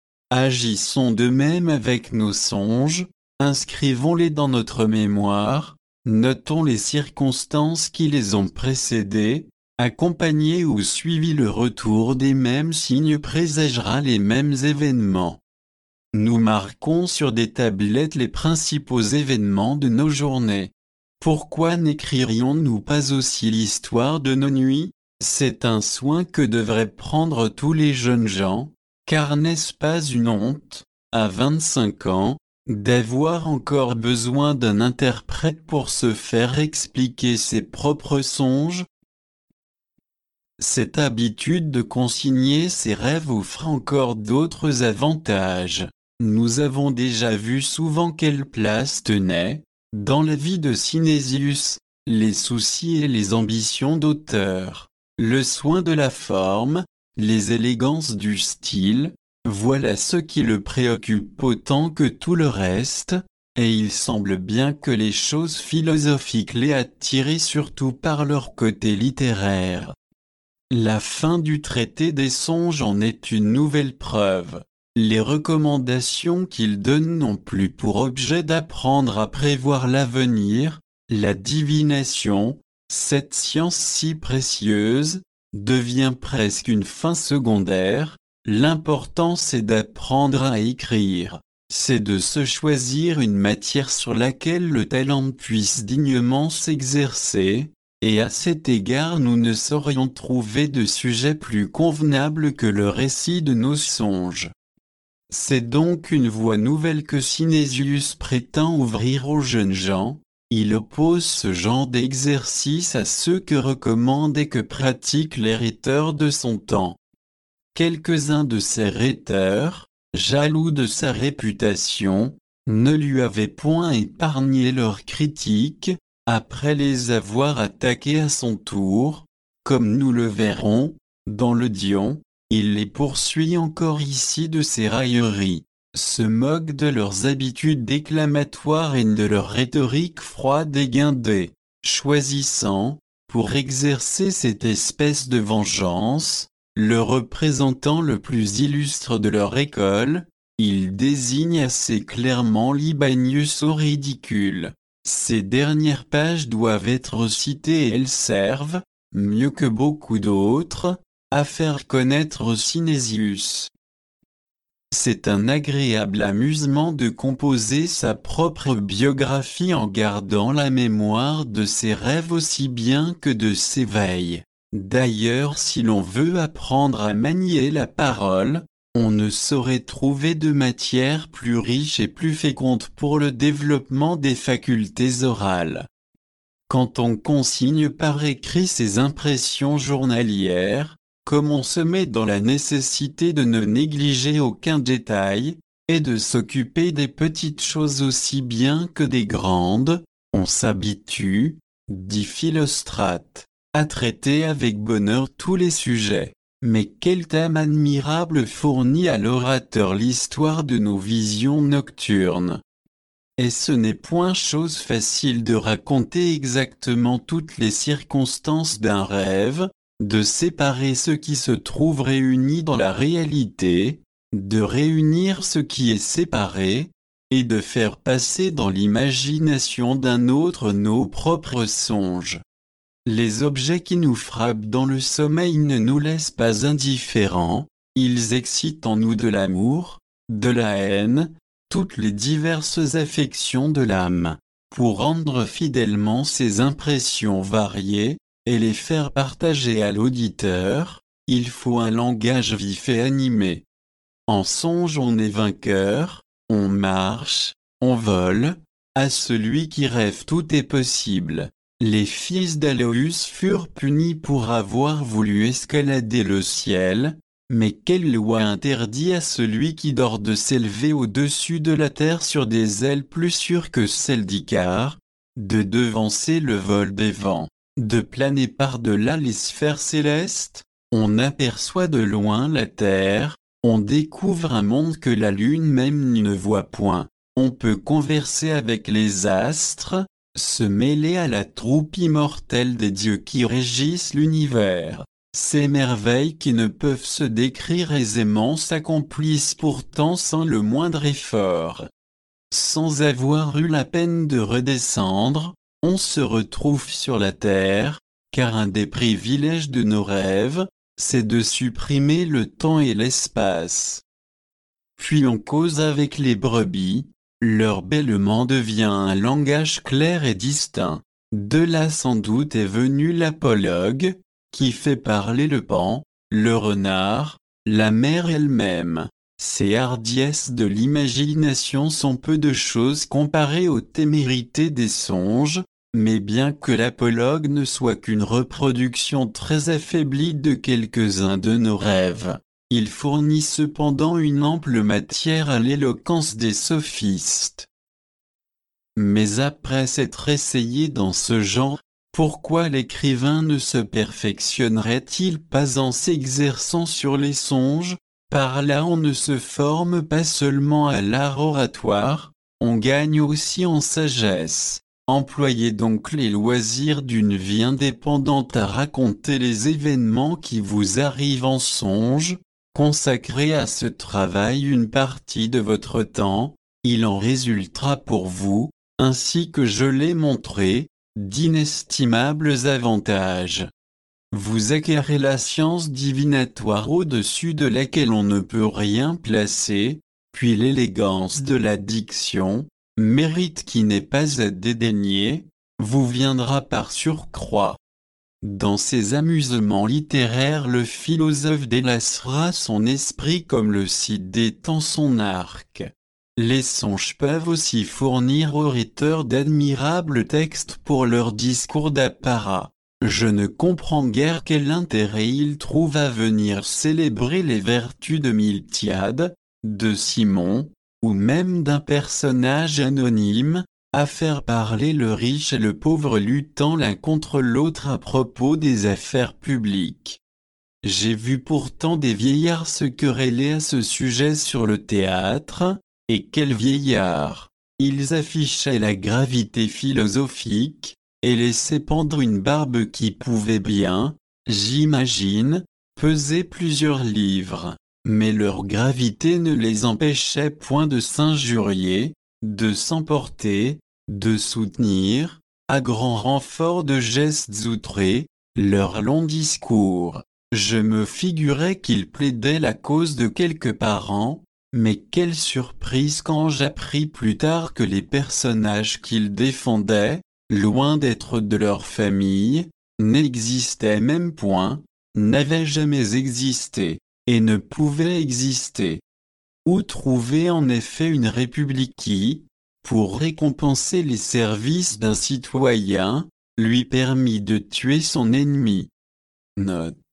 Agissons de même avec nos songes, inscrivons-les dans notre mémoire, notons les circonstances qui les ont précédées, accompagné ou suivi le retour des mêmes signes présagera les mêmes événements. Nous marquons sur des tablettes les principaux événements de nos journées. Pourquoi n'écririons-nous pas aussi l'histoire de nos nuits? C'est un soin que devraient prendre tous les jeunes gens, car n'est-ce pas une honte, à 25 ans, d'avoir encore besoin d'un interprète pour se faire expliquer ses propres songes? Cette habitude de consigner ses rêves offre encore d'autres avantages. Nous avons déjà vu souvent quelle place tenaient, dans la vie de Synesius, les soucis et les ambitions d'auteur, le soin de la forme, les élégances du style, voilà ce qui le préoccupe autant que tout le reste, et il semble bien que les choses philosophiques l'aient attiré surtout par leur côté littéraire. La fin du traité des songes en est une nouvelle preuve. Les recommandations qu'il donne n'ont plus pour objet d'apprendre à prévoir l'avenir, la divination, cette science si précieuse, devient presque une fin secondaire. L'important c'est d'apprendre à écrire, c'est de se choisir une matière sur laquelle le talent puisse dignement s'exercer. Et à cet égard nous ne saurions trouver de sujet plus convenable que le récit de nos songes. C'est donc une voie nouvelle que Synesius prétend ouvrir aux jeunes gens. Il oppose ce genre d'exercice à ceux que recommande et que pratique les rhéteurs de son temps. Quelques-uns de ces rhéteurs, jaloux de sa réputation, ne lui avaient point épargné leurs critiques, après les avoir attaqués à son tour. Comme nous le verrons, dans le Dion, il les poursuit encore ici de ses railleries, se moque de leurs habitudes déclamatoires et de leur rhétorique froide et guindée, choisissant, pour exercer cette espèce de vengeance, le représentant le plus illustre de leur école. Il désigne assez clairement Libanius au ridicule. Ces dernières pages doivent être citées et elles servent, mieux que beaucoup d'autres, à faire connaître Synesius. C'est un agréable amusement de composer sa propre biographie en gardant la mémoire de ses rêves aussi bien que de ses veilles. D'ailleurs, si l'on veut apprendre à manier la parole, on ne saurait trouver de matière plus riche et plus féconde pour le développement des facultés orales. Quand on consigne par écrit ses impressions journalières, comme on se met dans la nécessité de ne négliger aucun détail, et de s'occuper des petites choses aussi bien que des grandes, on s'habitue, dit Philostrate, à traiter avec bonheur tous les sujets. Mais quel thème admirable fournit à l'orateur l'histoire de nos visions nocturnes. Et ce n'est point chose facile de raconter exactement toutes les circonstances d'un rêve, de séparer ce qui se trouve réuni dans la réalité, de réunir ce qui est séparé, et de faire passer dans l'imagination d'un autre nos propres songes. Les objets qui nous frappent dans le sommeil ne nous laissent pas indifférents, ils excitent en nous de l'amour, de la haine, toutes les diverses affections de l'âme. Pour rendre fidèlement ces impressions variées, et les faire partager à l'auditeur, il faut un langage vif et animé. En songe on est vainqueur, on marche, on vole, à celui qui rêve tout est possible. Les fils d'Aloïs furent punis pour avoir voulu escalader le ciel, mais quelle loi interdit à celui qui dort de s'élever au-dessus de la terre sur des ailes plus sûres que celles d'Icare, de devancer le vol des vents, de planer par-delà les sphères célestes? On aperçoit de loin la terre, on découvre un monde que la lune même ne voit point, on peut converser avec les astres, se mêler à la troupe immortelle des dieux qui régissent l'univers. Ces merveilles qui ne peuvent se décrire aisément s'accomplissent pourtant sans le moindre effort. Sans avoir eu la peine de redescendre, on se retrouve sur la terre, car un des privilèges de nos rêves, c'est de supprimer le temps et l'espace. Puis on cause avec les brebis, leur bêlement devient un langage clair et distinct. De là sans doute est venu l'apologue, qui fait parler le paon, le renard, la mer elle-même. Ces hardiesses de l'imagination sont peu de choses comparées aux témérités des songes, mais bien que l'apologue ne soit qu'une reproduction très affaiblie de quelques-uns de nos rêves, il fournit cependant une ample matière à l'éloquence des sophistes. Mais après s'être essayé dans ce genre, pourquoi l'écrivain ne se perfectionnerait-il pas en s'exerçant sur les songes? Par là on ne se forme pas seulement à l'art oratoire, on gagne aussi en sagesse. Employez donc les loisirs d'une vie indépendante à raconter les événements qui vous arrivent en songe. Consacrez à ce travail une partie de votre temps, il en résultera pour vous, ainsi que je l'ai montré, d'inestimables avantages. Vous acquérez la science divinatoire au-dessus de laquelle on ne peut rien placer, puis l'élégance de la diction, mérite qui n'est pas à dédaigner, vous viendra par surcroît. Dans ses amusements littéraires le philosophe délassera son esprit comme le Cid détend son arc. Les songes peuvent aussi fournir aux rhéteurs d'admirables textes pour leurs discours d'apparat. Je ne comprends guère quel intérêt ils trouvent à venir célébrer les vertus de Miltiade, de Simon, ou même d'un personnage anonyme, à faire parler le riche et le pauvre luttant l'un contre l'autre à propos des affaires publiques. J'ai vu pourtant des vieillards se quereller à ce sujet sur le théâtre, et quels vieillards! Ils affichaient la gravité philosophique, et laissaient pendre une barbe qui pouvait bien, j'imagine, peser plusieurs livres, mais leur gravité ne les empêchait point de s'injurier, de s'emporter, de soutenir, à grand renfort de gestes outrés, leurs longs discours. Je me figurais qu'ils plaidaient la cause de quelques parents, mais quelle surprise quand j'appris plus tard que les personnages qu'ils défendaient, loin d'être de leur famille, n'existaient même point, n'avaient jamais existé, et ne pouvaient exister. Où trouver en effet une république qui, pour récompenser les services d'un citoyen, lui permit de tuer son ennemi? Note.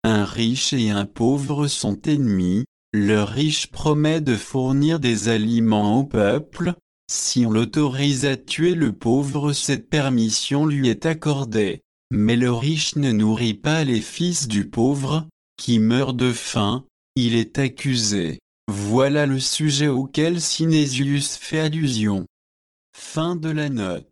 Un riche et un pauvre sont ennemis, le riche promet de fournir des aliments au peuple, si on l'autorise à tuer le pauvre cette permission lui est accordée. Mais le riche ne nourrit pas les fils du pauvre, qui meurt de faim, il est accusé. Voilà le sujet auquel Sinésius fait allusion. Fin de la note.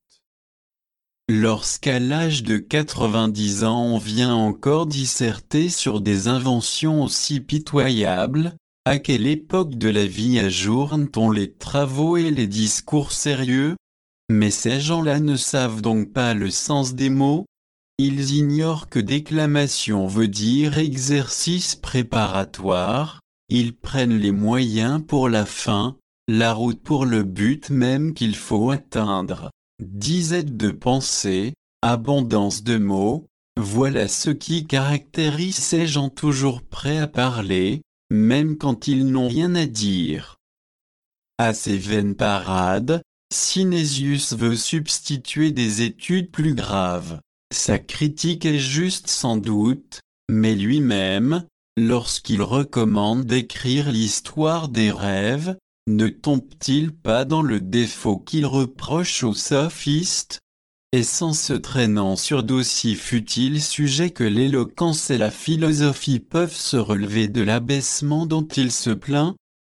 Lorsqu'à l'âge de 90 ans on vient encore disserter sur des inventions aussi pitoyables, à quelle époque de la vie ajourne-t-on les travaux et les discours sérieux? Mais ces gens-là ne savent donc pas le sens des mots? Ils ignorent que déclamation veut dire exercice préparatoire, ils prennent les moyens pour la fin, la route pour le but même qu'il faut atteindre. Disette de pensée, abondance de mots, voilà ce qui caractérise ces gens toujours prêts à parler, même quand ils n'ont rien à dire. À ces vaines parades, Sinésius veut substituer des études plus graves. Sa critique est juste sans doute, mais lui-même, lorsqu'il recommande d'écrire l'histoire des rêves, ne tombe-t-il pas dans le défaut qu'il reproche aux sophistes? Et sans se traînant sur d'aussi futiles sujets que l'éloquence et la philosophie peuvent se relever de l'abaissement dont il se plaint?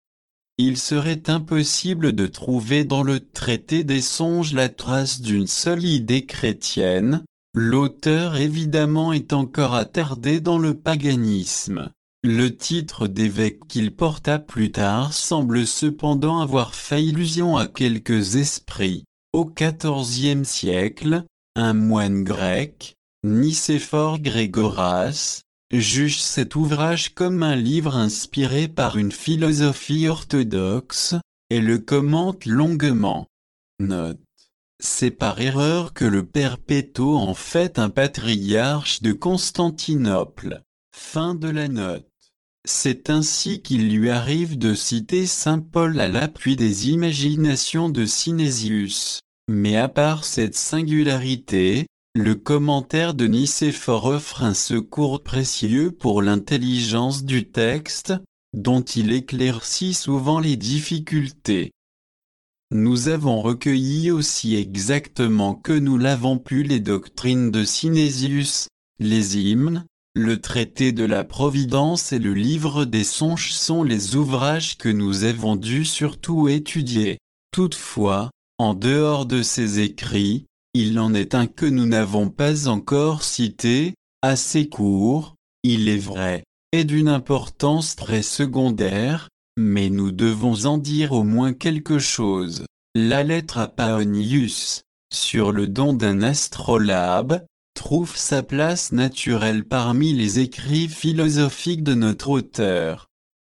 Il serait impossible de trouver dans le traité des songes la trace d'une seule idée chrétienne, l'auteur évidemment est encore attardé dans le paganisme. Le titre d'évêque qu'il porta plus tard semble cependant avoir fait illusion à quelques esprits. Au XIVe siècle, un moine grec, Nicéphore Grégoras, juge cet ouvrage comme un livre inspiré par une philosophie orthodoxe, et le commente longuement. Note. C'est par erreur que le père Péto en fait un patriarche de Constantinople. Fin de la note. C'est ainsi qu'il lui arrive de citer saint Paul à l'appui des imaginations de Sinésius. Mais à part cette singularité, le commentaire de Nicéphore offre un secours précieux pour l'intelligence du texte, dont il éclaircit souvent les difficultés. Nous avons recueilli aussi exactement que nous l'avons pu les doctrines de Sinésius, les hymnes, le traité de la Providence et le livre des songes sont les ouvrages que nous avons dû surtout étudier. Toutefois, en dehors de ces écrits, il en est un que nous n'avons pas encore cité, assez court, il est vrai, et d'une importance très secondaire, mais nous devons en dire au moins quelque chose. La lettre à Paonius, sur le don d'un astrolabe, trouve sa place naturelle parmi les écrits philosophiques de notre auteur.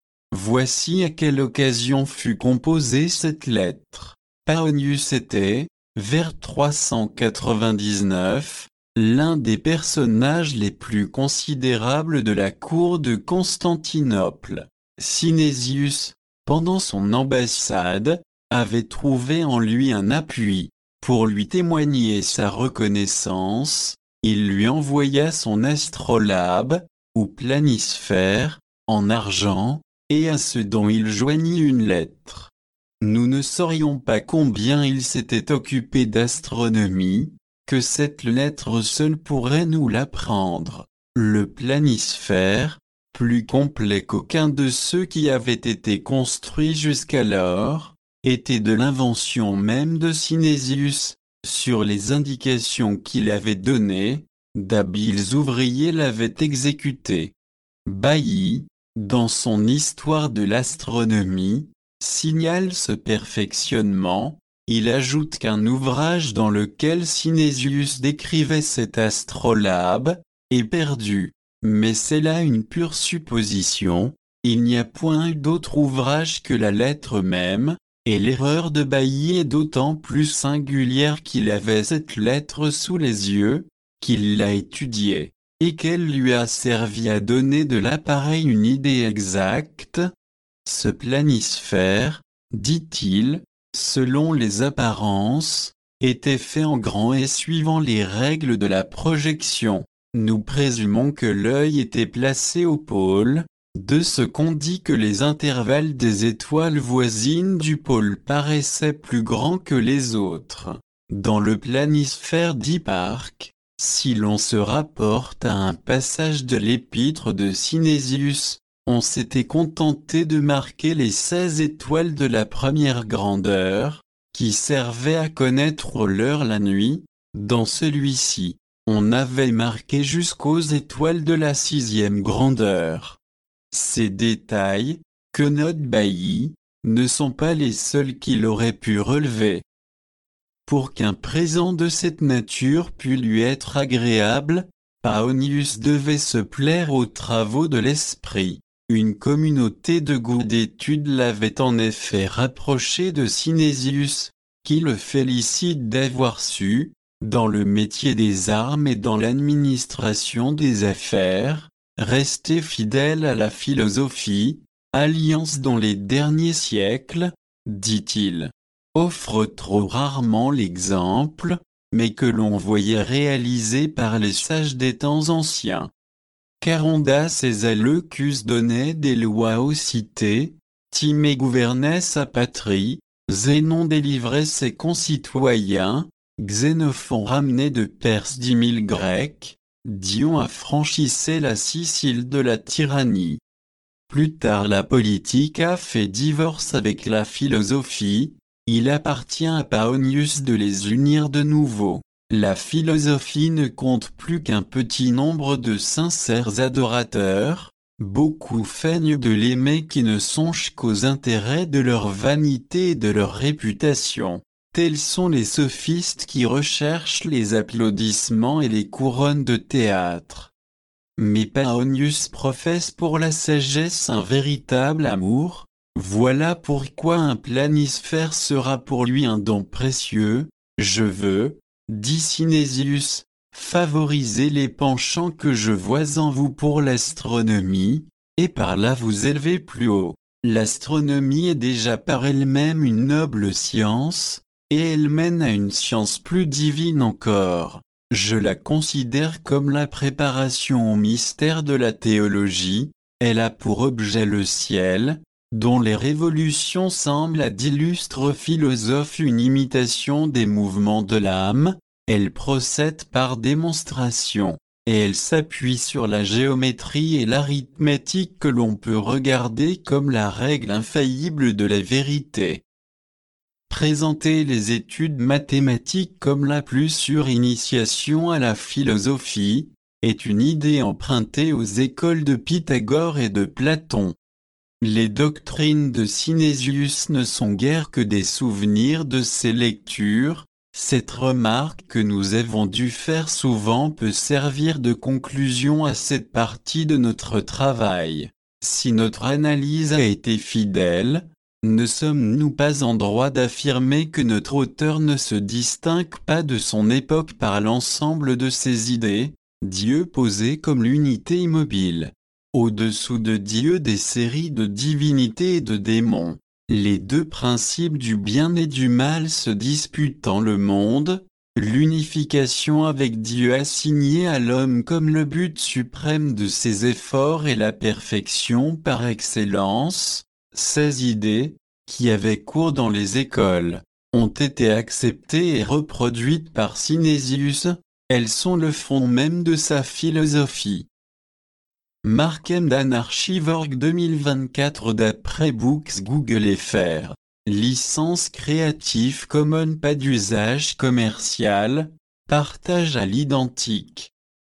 Voici à quelle occasion fut composée cette lettre. Paonius était, vers 399, l'un des personnages les plus considérables de la cour de Constantinople. Sinésius, pendant son ambassade, avait trouvé en lui un appui. Pour lui témoigner sa reconnaissance, il lui envoya son astrolabe, ou planisphère, en argent, et à ce dont il joignit une lettre. Nous ne saurions pas combien il s'était occupé d'astronomie, que cette lettre seule pourrait nous l'apprendre. Le planisphère, plus complet qu'aucun de ceux qui avaient été construits jusqu'alors, était de l'invention même de Sinésius. Sur les indications qu'il avait données, d'habiles ouvriers l'avaient exécuté. Bailly, dans son Histoire de l'astronomie, signale ce perfectionnement. Il ajoute qu'un ouvrage dans lequel Sinésius décrivait cet astrolabe est perdu. Mais c'est là une pure supposition, il n'y a point eu d'autre ouvrage que la lettre même, et l'erreur de Bailly est d'autant plus singulière qu'il avait cette lettre sous les yeux, qu'il l'a étudiée, et qu'elle lui a servi à donner de l'appareil une idée exacte. Ce planisphère, dit-il, selon les apparences, était fait en grand et suivant les règles de la projection. Nous présumons que l'œil était placé au pôle, de ce qu'on dit que les intervalles des étoiles voisines du pôle paraissaient plus grands que les autres. Dans le planisphère d'Hipparque, si l'on se rapporte à un passage de l'épître de Synesius, on s'était contenté de marquer les 16 étoiles de la première grandeur, qui servaient à connaître l'heure la nuit. Dans celui-ci, on avait marqué jusqu'aux étoiles de la 6e grandeur. Ces détails, que note Bailly, ne sont pas les seuls qu'il aurait pu relever. Pour qu'un présent de cette nature pût lui être agréable, Paonius devait se plaire aux travaux de l'esprit. Une communauté de goût d'études l'avait en effet rapproché de Synesius, qui le félicite d'avoir su, dans le métier des armes et dans l'administration des affaires, rester fidèle à la philosophie, alliance dont les derniers siècles, dit-il, offrent trop rarement l'exemple, mais que l'on voyait réalisé par les sages des temps anciens. Carondas et Zaleucus donnaient des lois aux cités, Timée gouvernait sa patrie, Zénon délivrait ses concitoyens, Xénophon ramenait de Perse 10 000 Grecs, Dion affranchissait la Sicile de la tyrannie. Plus tard la politique a fait divorce avec la philosophie, il appartient à Paonius de les unir de nouveau. La philosophie ne compte plus qu'un petit nombre de sincères adorateurs, beaucoup feignent de l'aimer qui ne songent qu'aux intérêts de leur vanité et de leur réputation. Tels sont les sophistes qui recherchent les applaudissements et les couronnes de théâtre. Mais Paonius professe pour la sagesse un véritable amour, voilà pourquoi un planisphère sera pour lui un don précieux. Je veux, dit Synesius, favoriser les penchants que je vois en vous pour l'astronomie, et par là vous élever plus haut. L'astronomie est déjà par elle-même une noble science, et elle mène à une science plus divine encore. Je la considère comme la préparation au mystère de la théologie, elle a pour objet le ciel, dont les révolutions semblent à d'illustres philosophes une imitation des mouvements de l'âme, elle procède par démonstration, et elle s'appuie sur la géométrie et l'arithmétique que l'on peut regarder comme la règle infaillible de la vérité. Présenter les études mathématiques comme la plus sûre initiation à la philosophie, est une idée empruntée aux écoles de Pythagore et de Platon. Les doctrines de Synesius ne sont guère que des souvenirs de ces lectures. Cette remarque que nous avons dû faire souvent peut servir de conclusion à cette partie de notre travail. Si notre analyse a été fidèle, ne sommes-nous pas en droit d'affirmer que notre auteur ne se distingue pas de son époque par l'ensemble de ses idées, Dieu posé comme l'unité immobile, au-dessous de Dieu des séries de divinités et de démons, les deux principes du bien et du mal se disputant le monde, l'unification avec Dieu assignée à l'homme comme le but suprême de ses efforts et la perfection par excellence. Ces idées, qui avaient cours dans les écoles, ont été acceptées et reproduites par Synesius, elles sont le fond même de sa philosophie. Marquem Archive.org 2024 d'après Books Google FR. Licence Creative Commons pas d'usage commercial, partage à l'identique.